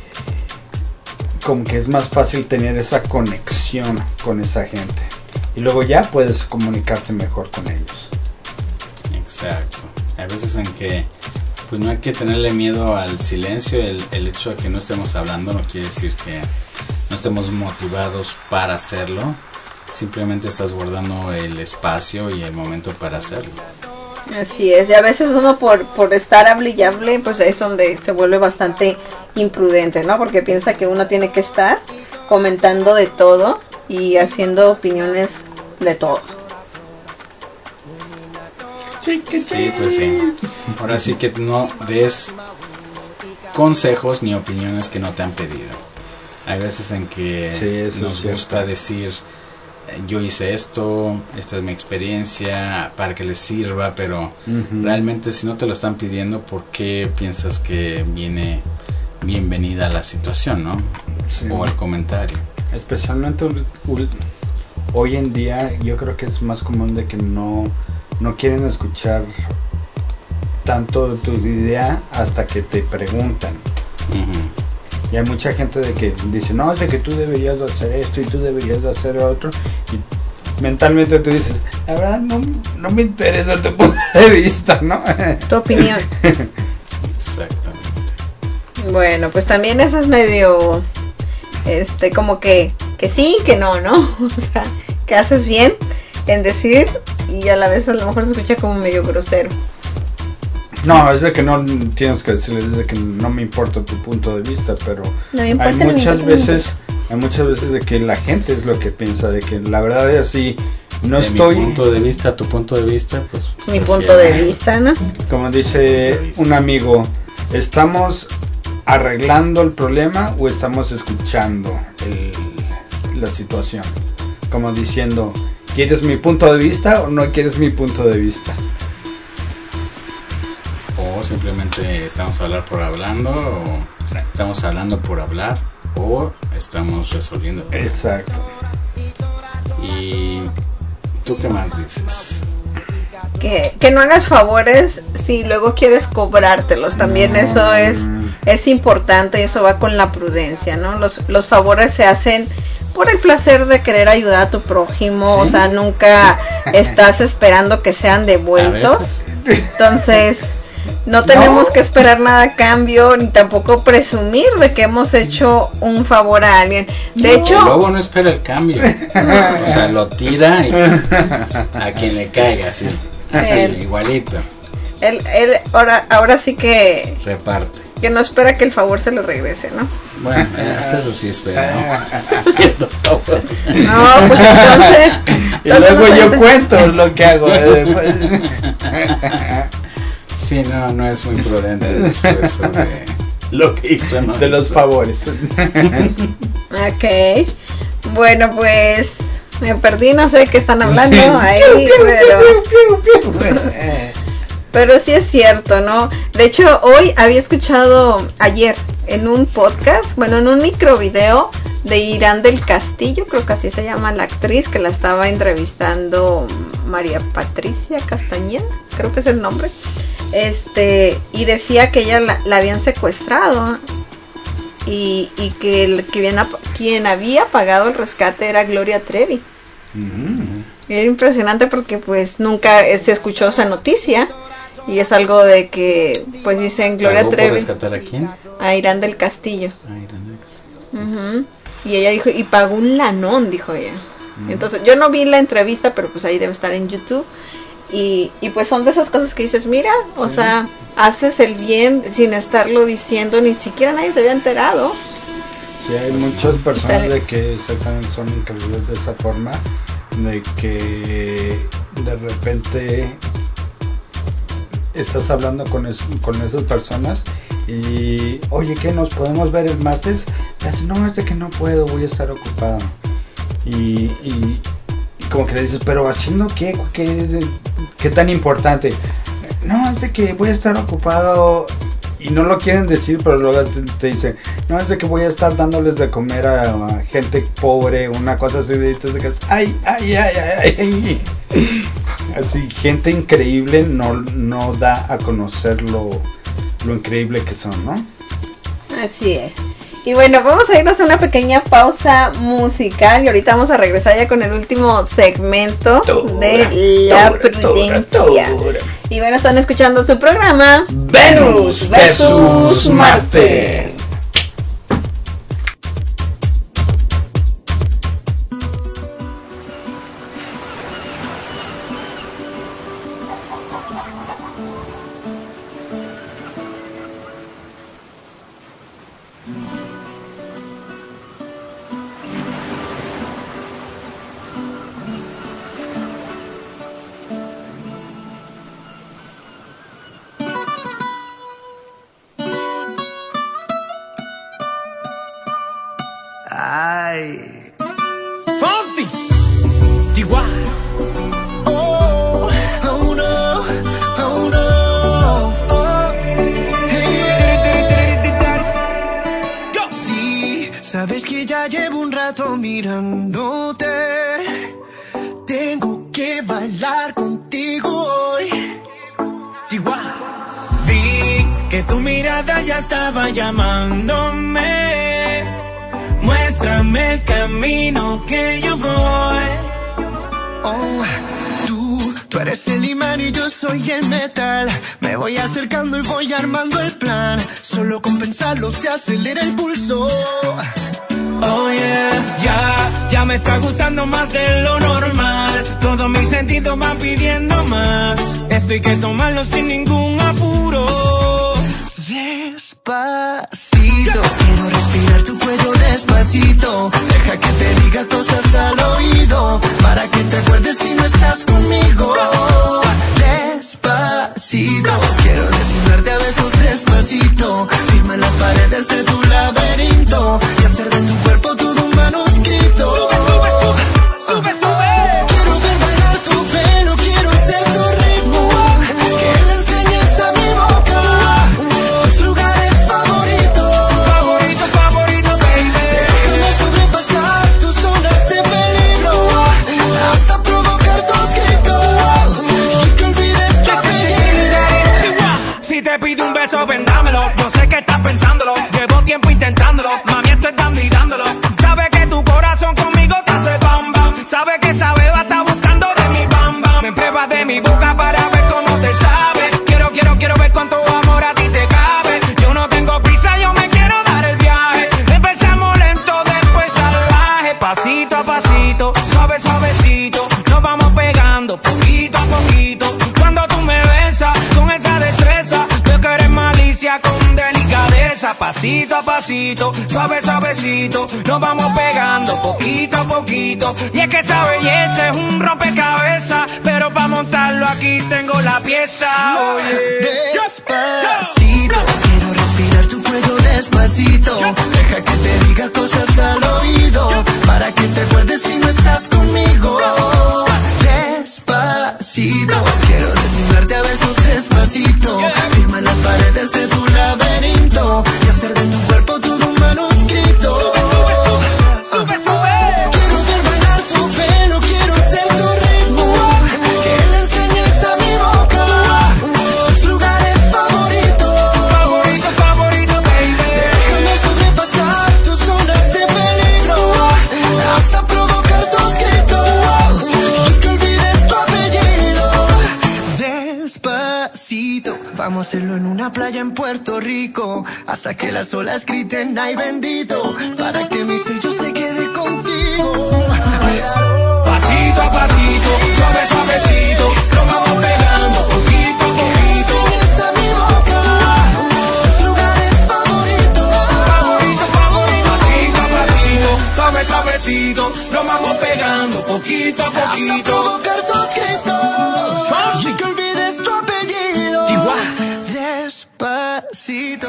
como que es más fácil tener esa conexión con esa gente y luego ya puedes comunicarte mejor con ellos. Exacto. Hay veces en que pues no hay que tenerle miedo al silencio. El, el hecho de que no estemos hablando no quiere decir que no estemos motivados para hacerlo. Simplemente estás guardando el espacio y el momento para hacerlo. Así es, y a veces uno por, por estar hable y hable, pues es donde se vuelve bastante imprudente, ¿no? Porque piensa que uno tiene que estar comentando de todo y haciendo opiniones de todo. Sí, que Sí, pues sí. Ahora sí que no des consejos ni opiniones que no te han pedido. Hay veces en que Sí, eso nos es gusta cierto. decir, eh, yo hice esto, esta es mi experiencia, para que les sirva, pero Ujú. realmente si no te lo están pidiendo, ¿por qué piensas que viene bienvenida la situación, no? Sí. O el comentario. Especialmente ul- ul- hoy en día yo creo que es más común de que no, no quieren escuchar tanto tu idea hasta que te preguntan. Ujú. Y hay mucha gente de que dice, no, es de que tú deberías de hacer esto y tú deberías de hacer otro. Y mentalmente tú dices, la verdad no, no me interesa tu punto de vista, ¿no? Tu opinión. Exactamente. Bueno, pues también eso es medio, este, como que, que sí, que no, ¿no? O sea, que haces bien en decir y a la vez a lo mejor se escucha como medio grosero. No, es de que no tienes que decirles, es de que no me importa tu punto de vista, pero No me importa hay ni muchas mi- veces, hay muchas veces de que la gente es lo que piensa, de que la verdad es así, no de estoy, mi punto de vista, tu punto de vista, pues. Mi prefiero- punto de vista, ¿no? como Punto de dice vista. un amigo, ¿estamos arreglando el problema o estamos escuchando el- la situación? Como diciendo, ¿quieres mi punto de vista o no quieres mi punto de vista? O simplemente estamos hablando por hablando, o estamos hablando por hablar, o estamos resolviendo. Exacto. ¿Y tú qué más dices? Que, que no hagas favores si luego quieres cobrártelos. También eso es, es importante y eso va con la prudencia, ¿no? Los, los favores se hacen por el placer de querer ayudar a tu prójimo, Sí. o sea, nunca estás esperando que sean devueltos. Entonces, no tenemos que esperar nada a cambio, ni tampoco presumir de que hemos hecho un favor a alguien. De El hecho, lobo no espera el cambio. O sea, lo tira y a quien le caiga, así. Así, Él. igualito. él, él ahora, ahora sí que, Reparte. que no espera que el favor se le regrese, ¿no? Bueno, hasta eso sí espera, ¿no? Haciendo favor. No, pues entonces... Y entonces luego no yo te- cuento lo que hago. Sí, no, no es muy prudente después sobre lo que hizo, ¿no? De los favores. Ok. Bueno, pues me perdí, no sé de qué están hablando Sí. ahí, pero, pero sí es cierto, ¿no? De hecho, hoy había escuchado ayer en un podcast, bueno, en un microvideo de Irán del Castillo, creo que así se llama la actriz, que la estaba entrevistando María Patricia Castañeda, creo que es el nombre. Este, y decía que ella la, la habían secuestrado y, y que el, que quien, quien había pagado el rescate era Gloria Trevi. Mm. Era impresionante porque pues nunca eh, se escuchó esa noticia y es algo de que pues dicen Gloria ¿Pagó por Trevi rescatar a quién? a Irán del Castillo. Ay, Hernández. Ujú. Y ella dijo, y pagó un lanón, dijo ella. Entonces, yo no vi la entrevista, pero pues ahí debe estar en YouTube. Y, y pues son de esas cosas que dices, mira, o Sí. sea, haces el bien sin estarlo diciendo, ni siquiera nadie se había enterado. Sí, hay muchas personas Sale. de que exactamente son increíbles de esa forma, de que de repente estás hablando con, es- con esas personas y, oye, ¿qué? ¿Nos podemos ver el martes? Y así, no, es de que no puedo, voy a estar ocupado. Y, y, y como que le dices, pero ¿haciendo qué? ¿Qué, qué tan importante? No, es de que voy a estar ocupado y no lo quieren decir, pero luego te, te dicen, no, es de que voy a estar dándoles de comer a, a gente pobre, una cosa así de estas de que, ay, ay, ay, ay, ay. Así, gente increíble no, no da a conocer lo, lo increíble que son, ¿no? Así es. Y bueno, vamos a irnos a una pequeña pausa musical y ahorita vamos a regresar ya con el último segmento de la prudencia. Y bueno, están escuchando su programa Venus versus Marte. Ay. Fonsi. Chihuahua. Oh, oh no, oh no. Oh. Hey. Go. Sí, sabes que ya llevo un rato mirándote. Tengo que bailar contigo hoy. Chihuahua. que tu mirada ya estaba llamándome. Muéstrame el camino que yo voy. Oh, tú, tú eres el imán y yo soy el metal. Me voy acercando y voy armando el plan. Solo con pensarlo se acelera el pulso. Oh yeah, ya, ya me está gustando más de lo normal. Todos mis sentidos van pidiendo más. Esto hay que tomarlo sin ningún apuro. Despacito, quiero respirar tu cuello despacito. Deja que te diga cosas al oído, para que te acuerdes si no estás conmigo. Despacito, quiero desnudarte a besos despacito. Firma en las paredes de tu laberinto y hacer de tu cuerpo todo un manuscrito. Sube, sube, sube, sube, sube. Quiero ver bailar tu pelo, quiero ser tu ritmo. Que le enseñes a mi boca tus lugares favoritos. Favorito, favorito, baby. Déjame sobrepasar tus zonas de peligro, hasta provocar tus gritos y que olvides tu apellido. Si te pido un beso, vendámelo. Yo sé que estás pensándolo, llevo tiempo intentándolo. Mami, esto es dando y dándolo. Sabe que tu corazón conmigo te hace bam bam. Sabe que esa beba está buscando de mi bam bam. Me pruebas de mi boca para ver cómo te sabe. Quiero, quiero, quiero ver cuánto amor a ti te cabe. Yo no tengo prisa, yo me quiero dar el viaje. Empezamos lento, después salvaje. Pasito a pasito, suave, suavecito. Nos vamos pegando poquito a poquito. Cuando tú me besas con esa destreza, veo que eres malicia con delicadeza. Pasito a pasito, suave, suavecito. Nos vamos pegando poquito a poquito. Y es que esa belleza es un rompecabezas, pero para montarlo aquí tengo la pieza. Oye, despacito, quiero respirar tu cuello despacito. Deja que te diga cosas al oído, para que te acuerdes si no estás conmigo. Despacito, quiero desnudarte a besos despacito. Firma en las paredes de tu laberinto y hacer de tu cuerpo todo un manuscrito. Sube, sube, sube, sube. Quiero ver bailar tu pelo, quiero ser tu ritmo. Que le enseñes a mi boca tus lugares favoritos. Favorito, favorito, baby. Déjame sobrepasar tus zonas de peligro, hasta provocar tus gritos y que olvides tu apellido. Despacito, vamos a hacerlo en una playa en Puerto Rico, hasta que las olas griten ay bendito, para que mi sello se quede contigo. Pasito a pasito, suave, suavecito, lo vamos pegando poquito a poquito. Enseñas a mi boca tus lugares favoritos. Favorito, favorito. Pasito a pasito, suave, suavecito, lo vamos pegando poquito a poquito. Hasta provocar tus gritos y que olvides tu apellido. Despacito.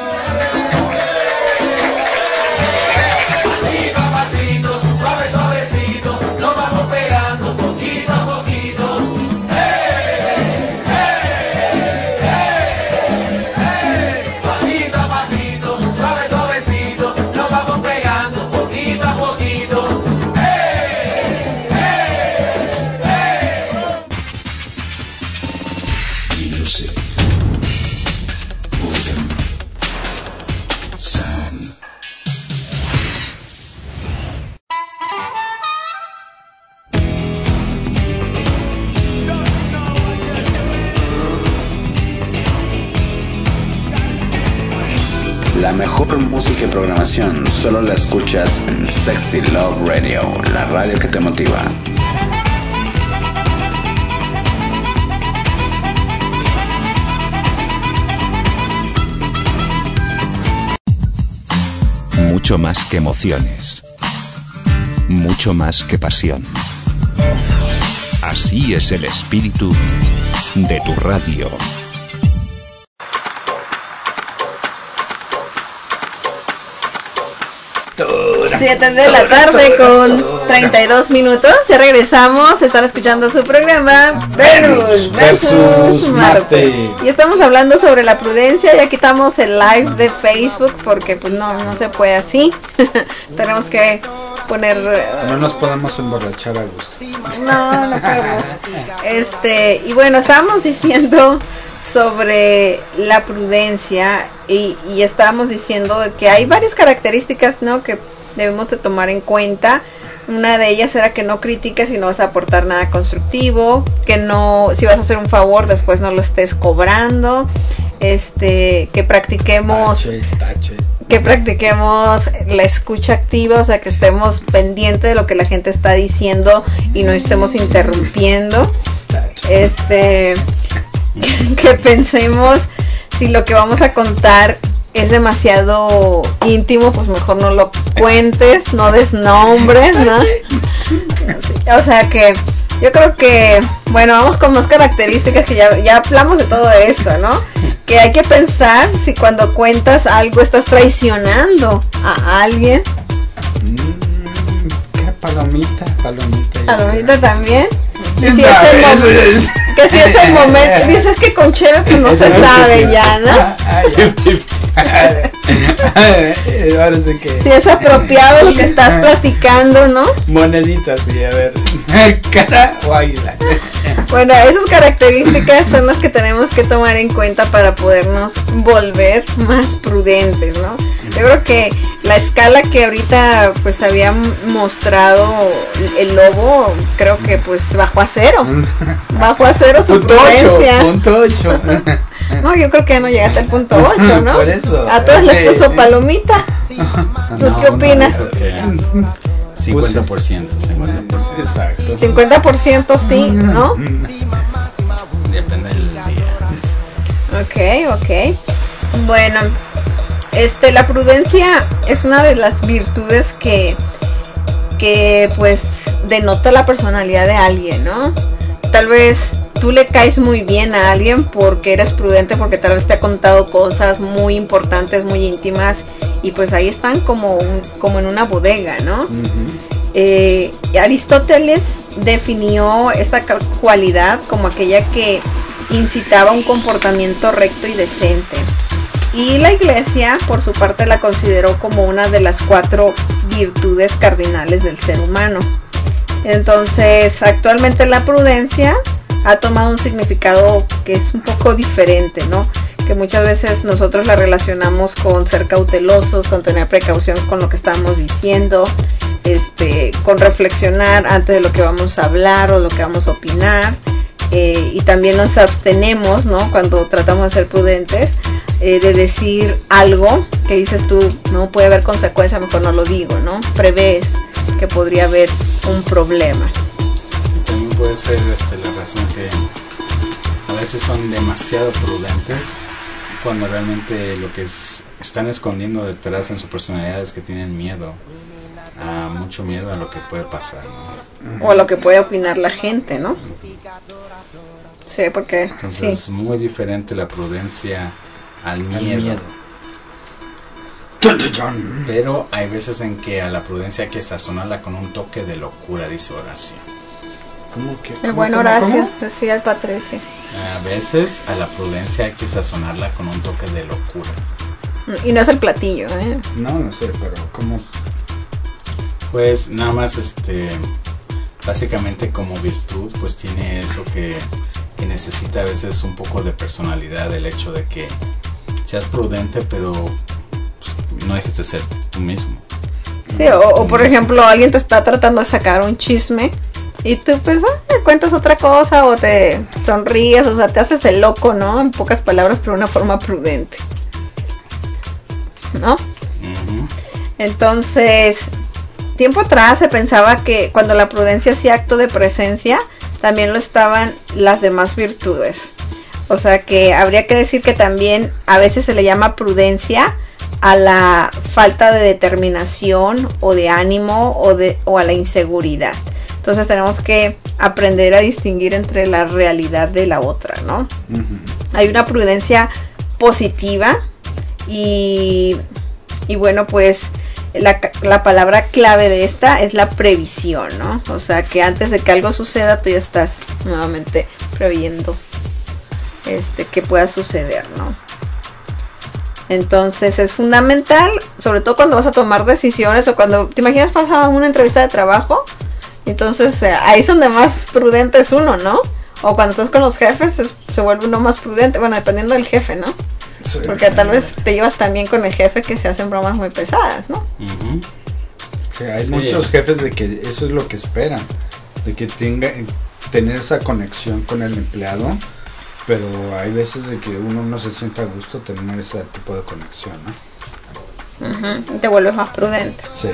Pasito a pasito, suave, suavecito, lo vamos pegando poquito a poquito. Hey, hey, hey, hey. Pasito a pasito, suave, suavecito, lo vamos pegando poquito a poquito. Hey, hey, hey. Music. Rhythm. Sound. La mejor música y programación solo la escuchas en Sexy Love Radio, la radio que te motiva. Mucho más que emociones. Mucho más que pasión. Así es el espíritu de tu radio. siete de la tarde con treinta y dos minutos. Ya regresamos. Están escuchando su programa Venus versus Marte. Y estamos hablando sobre la prudencia. Ya quitamos el live de Facebook porque pues no, no se puede así. Tenemos que poner... No nos podemos emborrachar a gusto. No, no podemos. Este, y bueno, estábamos diciendo sobre la prudencia y, y estábamos diciendo que hay varias características, ¿no?, que debemos de tomar en cuenta. Una de ellas era que no critiques si no vas a aportar nada constructivo, que no, si vas a hacer un favor después no lo estés cobrando, este, que practiquemos Tache, tache. que practiquemos la escucha activa, o sea, que estemos pendientes de lo que la gente está diciendo y no estemos interrumpiendo. Este, que pensemos si lo que vamos a contar es demasiado íntimo, pues mejor no lo cuentes, no des nombres, ¿no? O sea que yo creo que, bueno, vamos con más características que ya, ya hablamos de todo esto, ¿no? Que hay que pensar si cuando cuentas algo estás traicionando a alguien. Mm, ¿Qué palomita? Palomita. Palomita también. Y si ¿Quién es el sabe? mo- Eso es- que si es el momento, dices que con cheve pues no se sabe ya, ¿no? Ahora sé que. Si es apropiado lo que estás platicando, ¿no? Moneditas, sí, a ver. Cara o águila. Bueno, esas características son las que tenemos que tomar en cuenta para podernos volver más prudentes, ¿no? Yo creo que la escala que ahorita pues había mostrado el lobo, creo que pues bajó a cero. Bajó a cero su Punto ocho, prudencia. punto ocho. No, yo creo que ya no llegaste al punto ocho, ¿no? Por eso. A todos Sí. les puso palomita. ¿Tú No, qué no, opinas? yo creo que cincuenta por ciento, cincuenta por ciento. Exacto. cincuenta por ciento sí, ¿no? Depende del día. Ok, ok. Bueno, este, la prudencia es una de las virtudes que, que pues denota la personalidad de alguien, ¿no? Tal vez tú le caes muy bien a alguien porque eres prudente, porque tal vez te ha contado cosas muy importantes, muy íntimas, y pues ahí están como, un, como en una bodega, ¿no? Eh, Aristóteles definió esta cualidad como aquella que incitaba un comportamiento recto y decente. Y la Iglesia, por su parte, la consideró como una de las cuatro virtudes cardinales del ser humano. Entonces, actualmente la prudencia ha tomado un significado que es un poco diferente, ¿no? Que muchas veces nosotros la relacionamos con ser cautelosos, con tener precaución con lo que estamos diciendo, este, con reflexionar antes de lo que vamos a hablar o lo que vamos a opinar, eh, y también nos abstenemos, ¿no? Cuando tratamos de ser prudentes, eh, de decir algo que dices tú, no puede haber consecuencia, mejor no lo digo, ¿no? Prevés que podría haber un problema. También puede ser este, la razón que a veces son demasiado prudentes cuando realmente lo que es, están escondiendo detrás en su personalidad es que tienen miedo, a mucho miedo a lo que puede pasar, ¿no? O a lo que puede opinar la gente, ¿no? Sí, porque Entonces sí. es muy diferente la prudencia al miedo. miedo. Pero hay veces en que a la prudencia hay que sazonarla con un toque de locura, dice Horacio. ¿Cómo que? El cómo, buen cómo, Horacio, cómo? decía el Patricio. A veces a la prudencia hay que sazonarla con un toque de locura. Y no es el platillo, ¿eh? No, no sé, pero ¿cómo? Pues nada más, este, básicamente como virtud, pues tiene eso que, que necesita a veces un poco de personalidad, el hecho de que seas prudente, pero pues, no dejes de ser tú mismo. Sí, o, o por ejemplo, alguien te está tratando de sacar un chisme y tú pues ah, cuentas otra cosa o te sonríes, o sea, te haces el loco, ¿no? En pocas palabras, pero de una forma prudente, ¿no? Uh-huh. Entonces, tiempo atrás se pensaba que cuando la prudencia hacía acto de presencia, también lo estaban las demás virtudes. O sea que habría que decir que también a veces se le llama prudencia a la falta de determinación o de ánimo o, de, o a la inseguridad. Entonces tenemos que aprender a distinguir entre la realidad de la otra, ¿no? Uh-huh. Hay una prudencia positiva y, y bueno, pues la, la palabra clave de esta es la previsión, ¿no? O sea que antes de que algo suceda tú ya estás nuevamente previendo este, que pueda suceder, ¿no? Entonces es fundamental, sobre todo cuando vas a tomar decisiones o cuando te imaginas pasar una entrevista de trabajo, entonces eh, ahí es donde más prudente es uno, ¿no? O cuando estás con los jefes es, se vuelve uno más prudente, bueno, dependiendo del jefe, ¿no? Sí. Porque tal vez te llevas también con el jefe que se hacen bromas muy pesadas, ¿no? Uh-huh. Sí, hay Sí. muchos jefes de que eso es lo que esperan, de que tenga tener esa conexión con el empleado, pero hay veces de que uno no se siente a gusto tener ese tipo de conexión, ¿no? Uh-huh. Y te vuelves más prudente. Sí.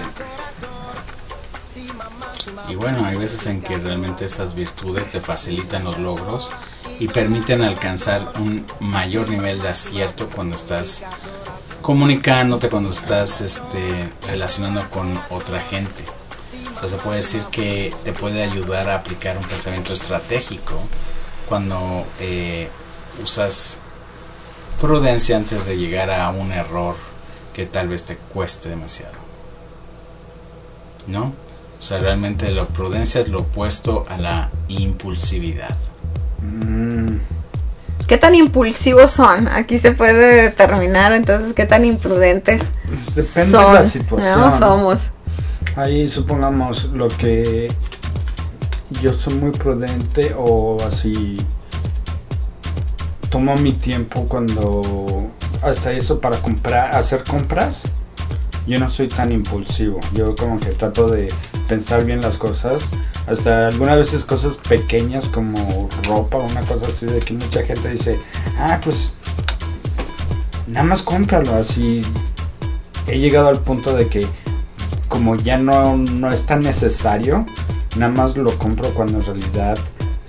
Y bueno, hay veces en que realmente estas virtudes te facilitan los logros y permiten alcanzar un mayor nivel de acierto cuando estás comunicándote, cuando estás este, relacionando con otra gente. O sea, se puede decir que te puede ayudar a aplicar un pensamiento estratégico cuando eh, usas prudencia antes de llegar a un error que tal vez te cueste demasiado, ¿no? O sea, realmente la prudencia es lo opuesto a la impulsividad. Mm. ¿Qué tan impulsivos son? Aquí se puede determinar entonces qué tan imprudentes Pues depende son, de la situación. ¿no? Somos. Ahí supongamos lo que yo soy muy prudente o así tomo mi tiempo cuando hasta eso para comprar, hacer compras. Yo no soy tan impulsivo, yo como que trato de pensar bien las cosas, hasta algunas veces cosas pequeñas como ropa, una cosa así de que mucha gente dice, ah pues nada más cómpralo, así he llegado al punto de que como ya no, no es tan necesario, nada más lo compro cuando en realidad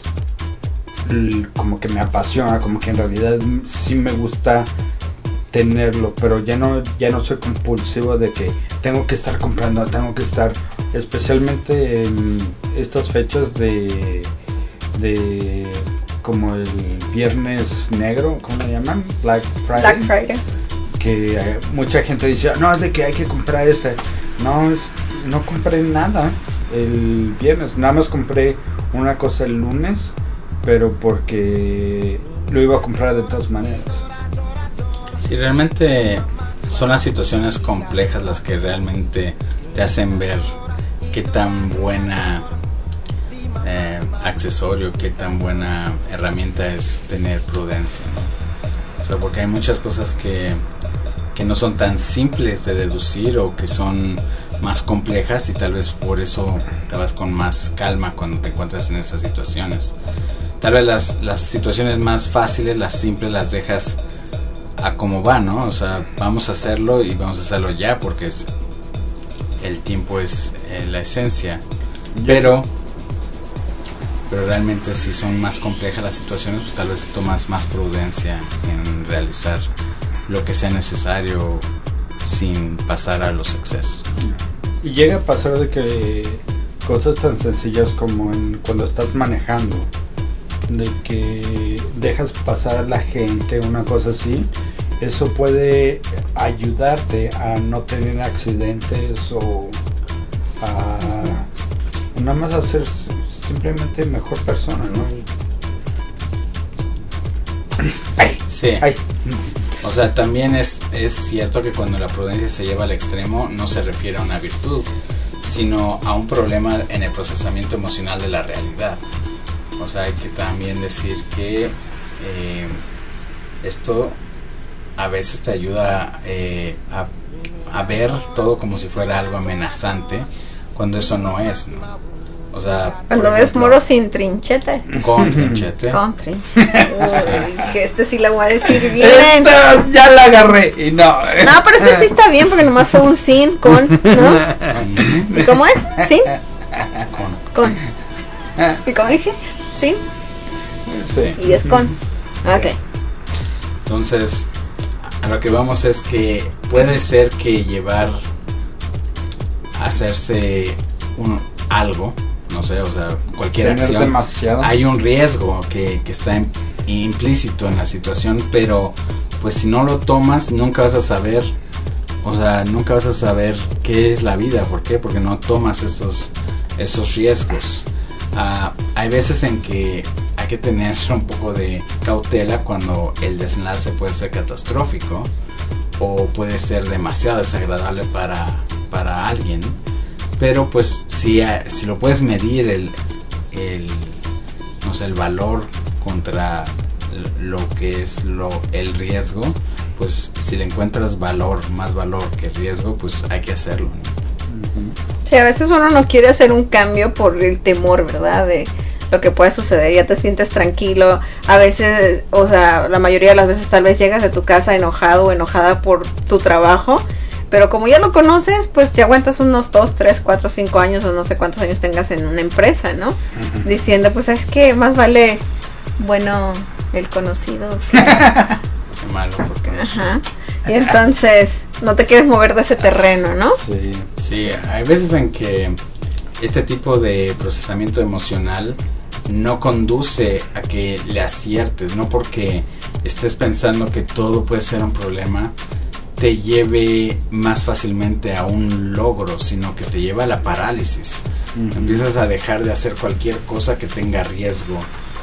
como que me apasiona, como que en realidad sí me gusta tenerlo, pero ya no ya no soy compulsivo de que tengo que estar comprando, tengo que estar, especialmente en estas fechas de de como el viernes negro, ¿cómo le llaman? Black Friday. Black Friday. Que eh, mucha gente dice, no, es de que hay que comprar este. No, es, no compré nada el viernes, nada más compré una cosa el lunes, pero porque lo iba a comprar de todas maneras. Sí, realmente son las situaciones complejas las que realmente te hacen ver qué tan buena eh, accesorio, qué tan buena herramienta es tener prudencia, ¿no? O sea, porque hay muchas cosas que, que no son tan simples de deducir o que son más complejas y tal vez por eso te vas con más calma cuando te encuentras en esas situaciones. Tal vez las, las situaciones más fáciles, las simples, las dejas a como va, ¿no? O sea, vamos a hacerlo y vamos a hacerlo ya porque es, el tiempo es eh, la esencia. Pero, pero realmente si son más complejas las situaciones, pues tal vez tomas más prudencia en realizar lo que sea necesario sin pasar a los excesos. Y llega a pasar de que cosas tan sencillas como en, cuando estás manejando, de que dejas pasar a la gente, una cosa así, eso puede ayudarte a no tener accidentes o a nada más a ser simplemente mejor persona, ¿no? Ay, sí. Ay. O sea, también es, es cierto que cuando la prudencia se lleva al extremo no se refiere a una virtud, sino a un problema en el procesamiento emocional de la realidad. O sea, hay que también decir que eh, esto a veces te ayuda eh, a, a ver todo como si fuera algo amenazante, cuando eso no es, ¿no? O sea, cuando ves muro sin trinchete. Con trinchete. Con trinchete. Uy, que este sí la voy a decir bien. Esta ya la agarré y no. No, pero este sí está bien porque nomás fue un sin, con, ¿no? ¿Y cómo es? ¿Sin? Con. Con. ¿Y cómo dije? ¿Sin? Sí. Y es con. Ok. Entonces, a lo que vamos es que puede ser que llevar a hacerse un, algo, no sé, o sea, cualquier Tener acción, demasiado. hay un riesgo que, que está in, implícito en la situación, pero pues si no lo tomas nunca vas a saber, o sea, nunca vas a saber qué es la vida. ¿Por qué? Porque no tomas esos, esos riesgos. Uh, hay veces en que hay que tener un poco de cautela cuando el desenlace puede ser catastrófico o puede ser demasiado desagradable para, para alguien, pero pues si, si lo puedes medir el, el o sea, el valor contra lo que es lo el riesgo, pues si le encuentras valor, más valor que riesgo, pues hay que hacerlo, ¿no? Uh-huh. Sí, a veces uno no quiere hacer un cambio por el temor, ¿verdad? De lo que puede suceder, ya te sientes tranquilo, a veces, o sea, la mayoría de las veces tal vez llegas de tu casa enojado o enojada por tu trabajo, pero como ya lo conoces, pues te aguantas unos dos, tres, cuatro, cinco años o no sé cuántos años tengas en una empresa, ¿no? Uh-huh. Diciendo, pues es que más vale, bueno, el conocido. Que... Qué malo, porque no. Ajá. Y entonces no te quieres mover de ese terreno, ¿no? Sí, sí, hay veces en que este tipo de procesamiento emocional no conduce a que le aciertes, no porque estés pensando que todo puede ser un problema te lleve más fácilmente a un logro, sino que te lleva a la parálisis. Uh-huh. Empiezas a dejar de hacer cualquier cosa que tenga riesgo,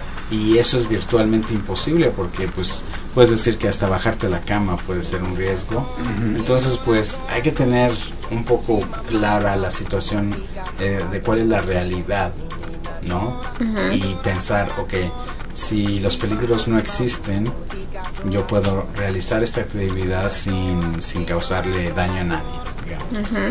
y eso es virtualmente imposible, porque pues puedes decir que hasta bajarte a la cama puede ser un riesgo. Uh-huh. Entonces pues hay que tener un poco clara la situación eh, de cuál es la realidad, ¿no? Uh-huh. Y pensar, ok, si los peligros no existen, yo puedo realizar esta actividad sin, sin causarle daño a nadie, digamos. Uh-huh.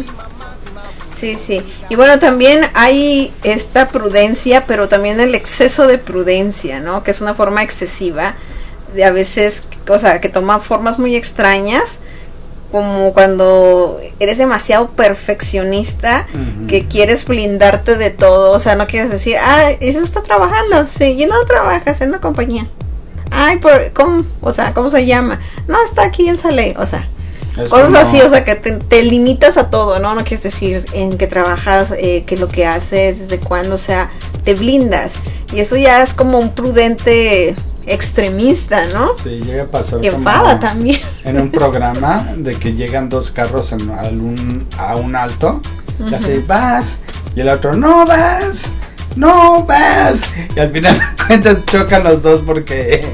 Sí, sí. Y bueno, también hay esta prudencia, pero también el exceso de prudencia, ¿no? Que es una forma excesiva, de a veces, o sea, que toma formas muy extrañas, como cuando eres demasiado perfeccionista, uh-huh. que quieres blindarte de todo, o sea, no quieres decir, ah, eso está trabajando, sí, y no trabajas en una compañía. Ay, por, ¿cómo? O sea, ¿cómo se llama? No, está aquí en Sale, o sea, es cosas como... así, o sea, que te, te limitas a todo, ¿no? No quieres decir en qué trabajas, eh, qué es lo que haces, desde cuándo, o sea, te blindas. Y esto ya es como un prudente extremista, ¿no? Sí, llega a pasar que enfada también. En un programa de que llegan dos carros en algún, a un alto, uh-huh. y así, vas, y el otro, no vas, no vas, y al final de cuentas chocan los dos porque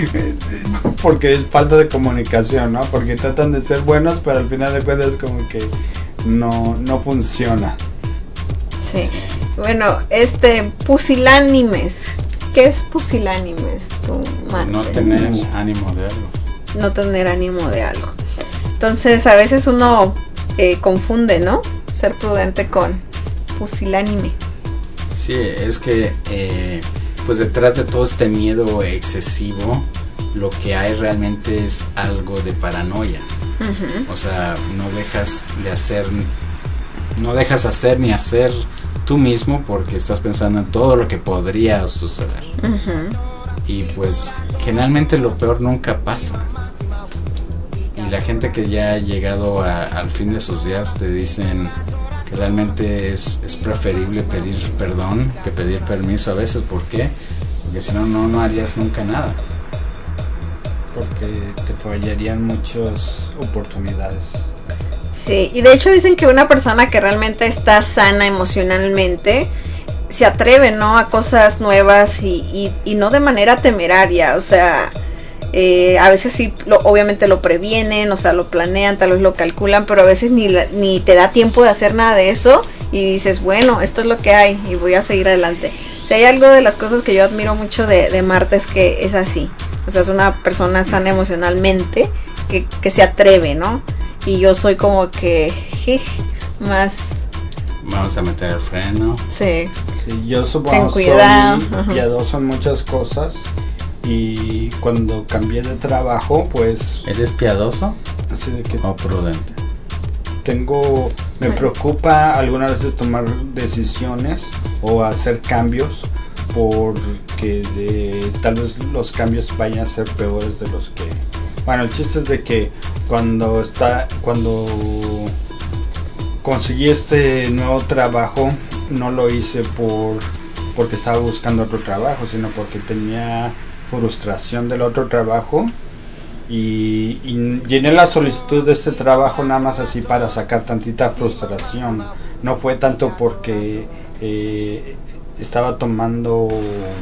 porque es falta de comunicación, ¿no? Porque tratan de ser buenos, pero al final de cuentas como que no, no funciona. Sí, bueno, este, pusilánimes. ¿Qué es pusilánimes? Tu no tener ánimo de algo. No tener ánimo de algo. Entonces a veces uno eh, confunde, ¿no? Ser prudente con pusilánime. Sí, es que eh, pues detrás de todo este miedo excesivo, lo que hay realmente es algo de paranoia. Uh-huh. O sea, no dejas de hacer, no dejas hacer ni hacer tú mismo porque estás pensando en todo lo que podría suceder. Uh-huh. Y pues generalmente lo peor nunca pasa. Y la gente que ya ha llegado a, al fin de sus días te dicen que realmente es, es preferible pedir perdón que pedir permiso a veces. ¿Por qué? Porque si no, no, no harías nunca nada. Porque te fallarían muchas oportunidades. Sí, y de hecho dicen que una persona que realmente está sana emocionalmente se atreve, ¿no? A cosas nuevas y, y, y no de manera temeraria, o sea, eh, a veces sí, lo, obviamente lo previenen, o sea, lo planean, tal vez lo calculan, pero a veces ni, la, ni te da tiempo de hacer nada de eso y dices, bueno, esto es lo que hay y voy a seguir adelante. O sea, hay algo de las cosas que yo admiro mucho de, de Marta es que es así, o sea, es una persona sana emocionalmente que, que se atreve, ¿no? Y yo soy como que je, más... Vamos a meter el freno. Sí. Sí, yo supongo soy uh-huh. piadoso en muchas cosas. Y cuando cambié de trabajo, pues... ¿Eres piadoso? Así de que... ¿O prudente? Tengo... Me preocupa algunas veces tomar decisiones o hacer cambios porque de, tal vez los cambios vayan a ser peores de los que... Bueno, el chiste es de que cuando está, cuando conseguí este nuevo trabajo, no lo hice por porque estaba buscando otro trabajo, sino porque tenía frustración del otro trabajo y, y llené la solicitud de este trabajo nada más así para sacar tantita frustración. No fue tanto porque eh, estaba tomando uh,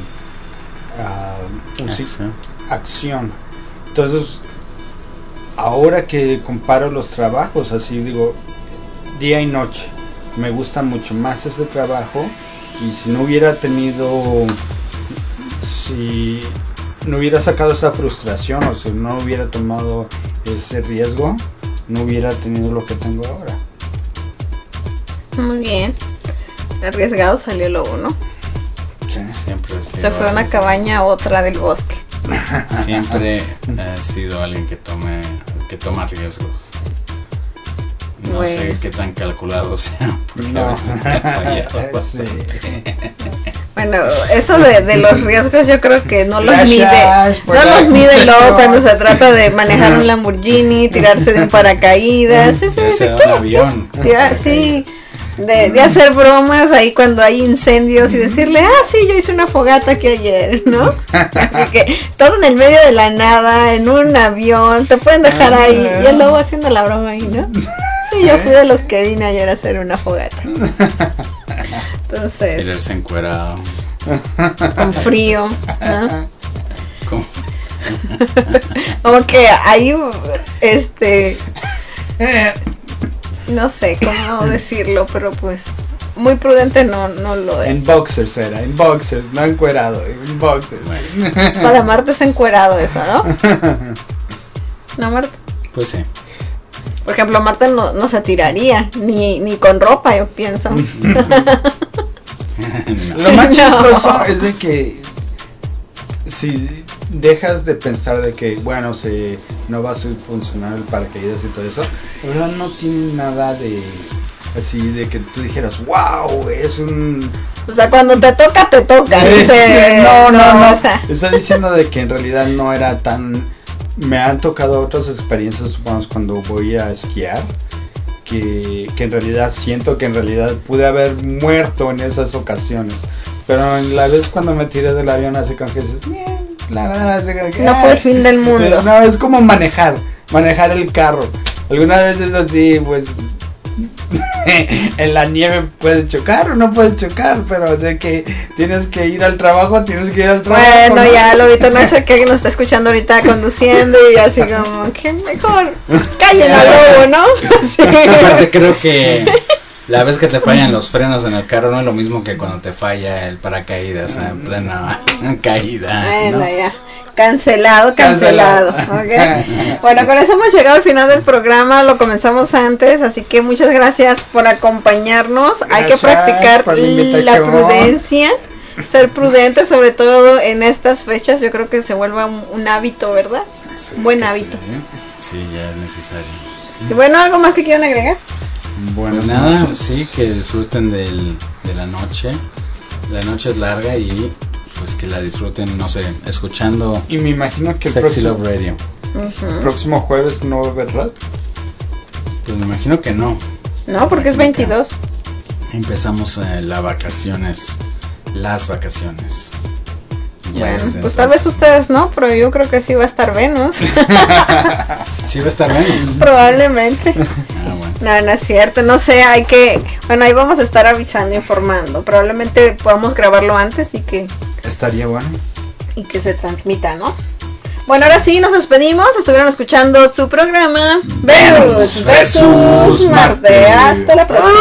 un, acción. acción. Entonces, ahora que comparo los trabajos, así digo, día y noche, me gusta mucho más este trabajo y si no hubiera tenido si no hubiera sacado esa frustración, o si no hubiera tomado ese riesgo, no hubiera tenido lo que tengo ahora. Muy bien. Arriesgado salió lo uno. Sí, siempre he sido Se fue a una cabaña a otra del bosque. Siempre he sido alguien que tome, que toma riesgos. No Bueno. sé qué tan calculado sea, porque No. a veces me ha fallado Sí. bastante. Bueno, eso de, de los riesgos yo creo que no los Gracias mide, por no la los mide luego invitación. cuando se trata de manejar un Lamborghini, tirarse de un paracaídas, ese, Debe ¿de ser qué? un avión. Tirar- sí, de, de hacer bromas ahí cuando hay incendios y decirle, ah, sí, yo hice una fogata aquí ayer, ¿no? Así que estás en el medio de la nada, en un avión, te pueden dejar ahí, y el lobo haciendo la broma ahí, ¿no? Sí, yo fui de los que vine ayer a hacer una fogata. Entonces, Quererse encuerado. con frío, ¿no? Con- Como que ahí, este, no sé cómo decirlo, pero pues muy prudente no, no lo es. En boxers era, en boxers, no encuerado, en boxers. Bueno, Para Marta es encuerado eso, ¿no? No, Marta. pues sí. Por ejemplo, Marta no, no se tiraría, ni, ni con ropa, yo pienso. No. Lo más No. chistoso es de que si dejas de pensar de que, bueno, se no va a funcionar el paracaídas y todo eso, la verdad no tiene nada de así de que tú dijeras, wow, es un... O sea, cuando te toca, te toca. Dice, no, no, no. o sea, Está diciendo de que en realidad no era tan... Me han tocado otras experiencias, supongamos, cuando voy a esquiar, que, que en realidad siento que en realidad pude haber muerto en esas ocasiones. Pero en la vez cuando me tiré del avión, así como que dices, "Eh, la verdad es que... no fue el fin del mundo. No, es como manejar, manejar el carro. Algunas veces así, pues... en la nieve puedes chocar o no puedes chocar, pero de que tienes que ir al trabajo, tienes que ir al trabajo. Bueno, ¿no? ya, Lobito, no es el que nos está escuchando ahorita conduciendo y así como, que mejor callen al lobo, ¿no? Sí. Aparte creo que la vez que te fallan los frenos en el carro no es lo mismo que cuando te falla el paracaídas en plena caída, Bueno, ¿no? ya. Cancelado, cancelado. Cancelado. ¿Ok? Bueno, con eso hemos llegado al final del programa. Lo comenzamos antes, así que muchas gracias por acompañarnos. Hay que Gracias practicar por la la invitación. prudencia, ser prudente, sobre todo en estas fechas. Yo creo que se vuelva un, un hábito, ¿verdad? Sí, Buen que hábito. Sí, sí, ya es necesario. Y bueno, ¿algo más que quieran agregar? Buenas Pues nada, noches. sí, que disfruten del, de la noche. La noche es larga y pues que la disfruten, no sé, escuchando Y me imagino que el Sexy próximo, Love Radio. próximo jueves no va a haber rap. Pues me imagino que no. No, porque es veintidós. Empezamos eh, las vacaciones, las vacaciones. Ya Bueno, desde pues tal vez entonces- ustedes no, pero yo creo que sí va a estar Venus. Sí va a estar bien. Probablemente. Ah, bueno. No, no es cierto, no sé, hay que, bueno, ahí vamos a estar avisando, informando. Probablemente podamos grabarlo antes y que, Estaría bueno. y que se transmita, ¿no? Bueno, ahora sí, nos despedimos. Estuvieron escuchando su programa Venus versus Marte. Hasta la próxima.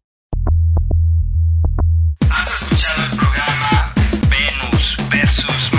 Has escuchado el programa Venus versus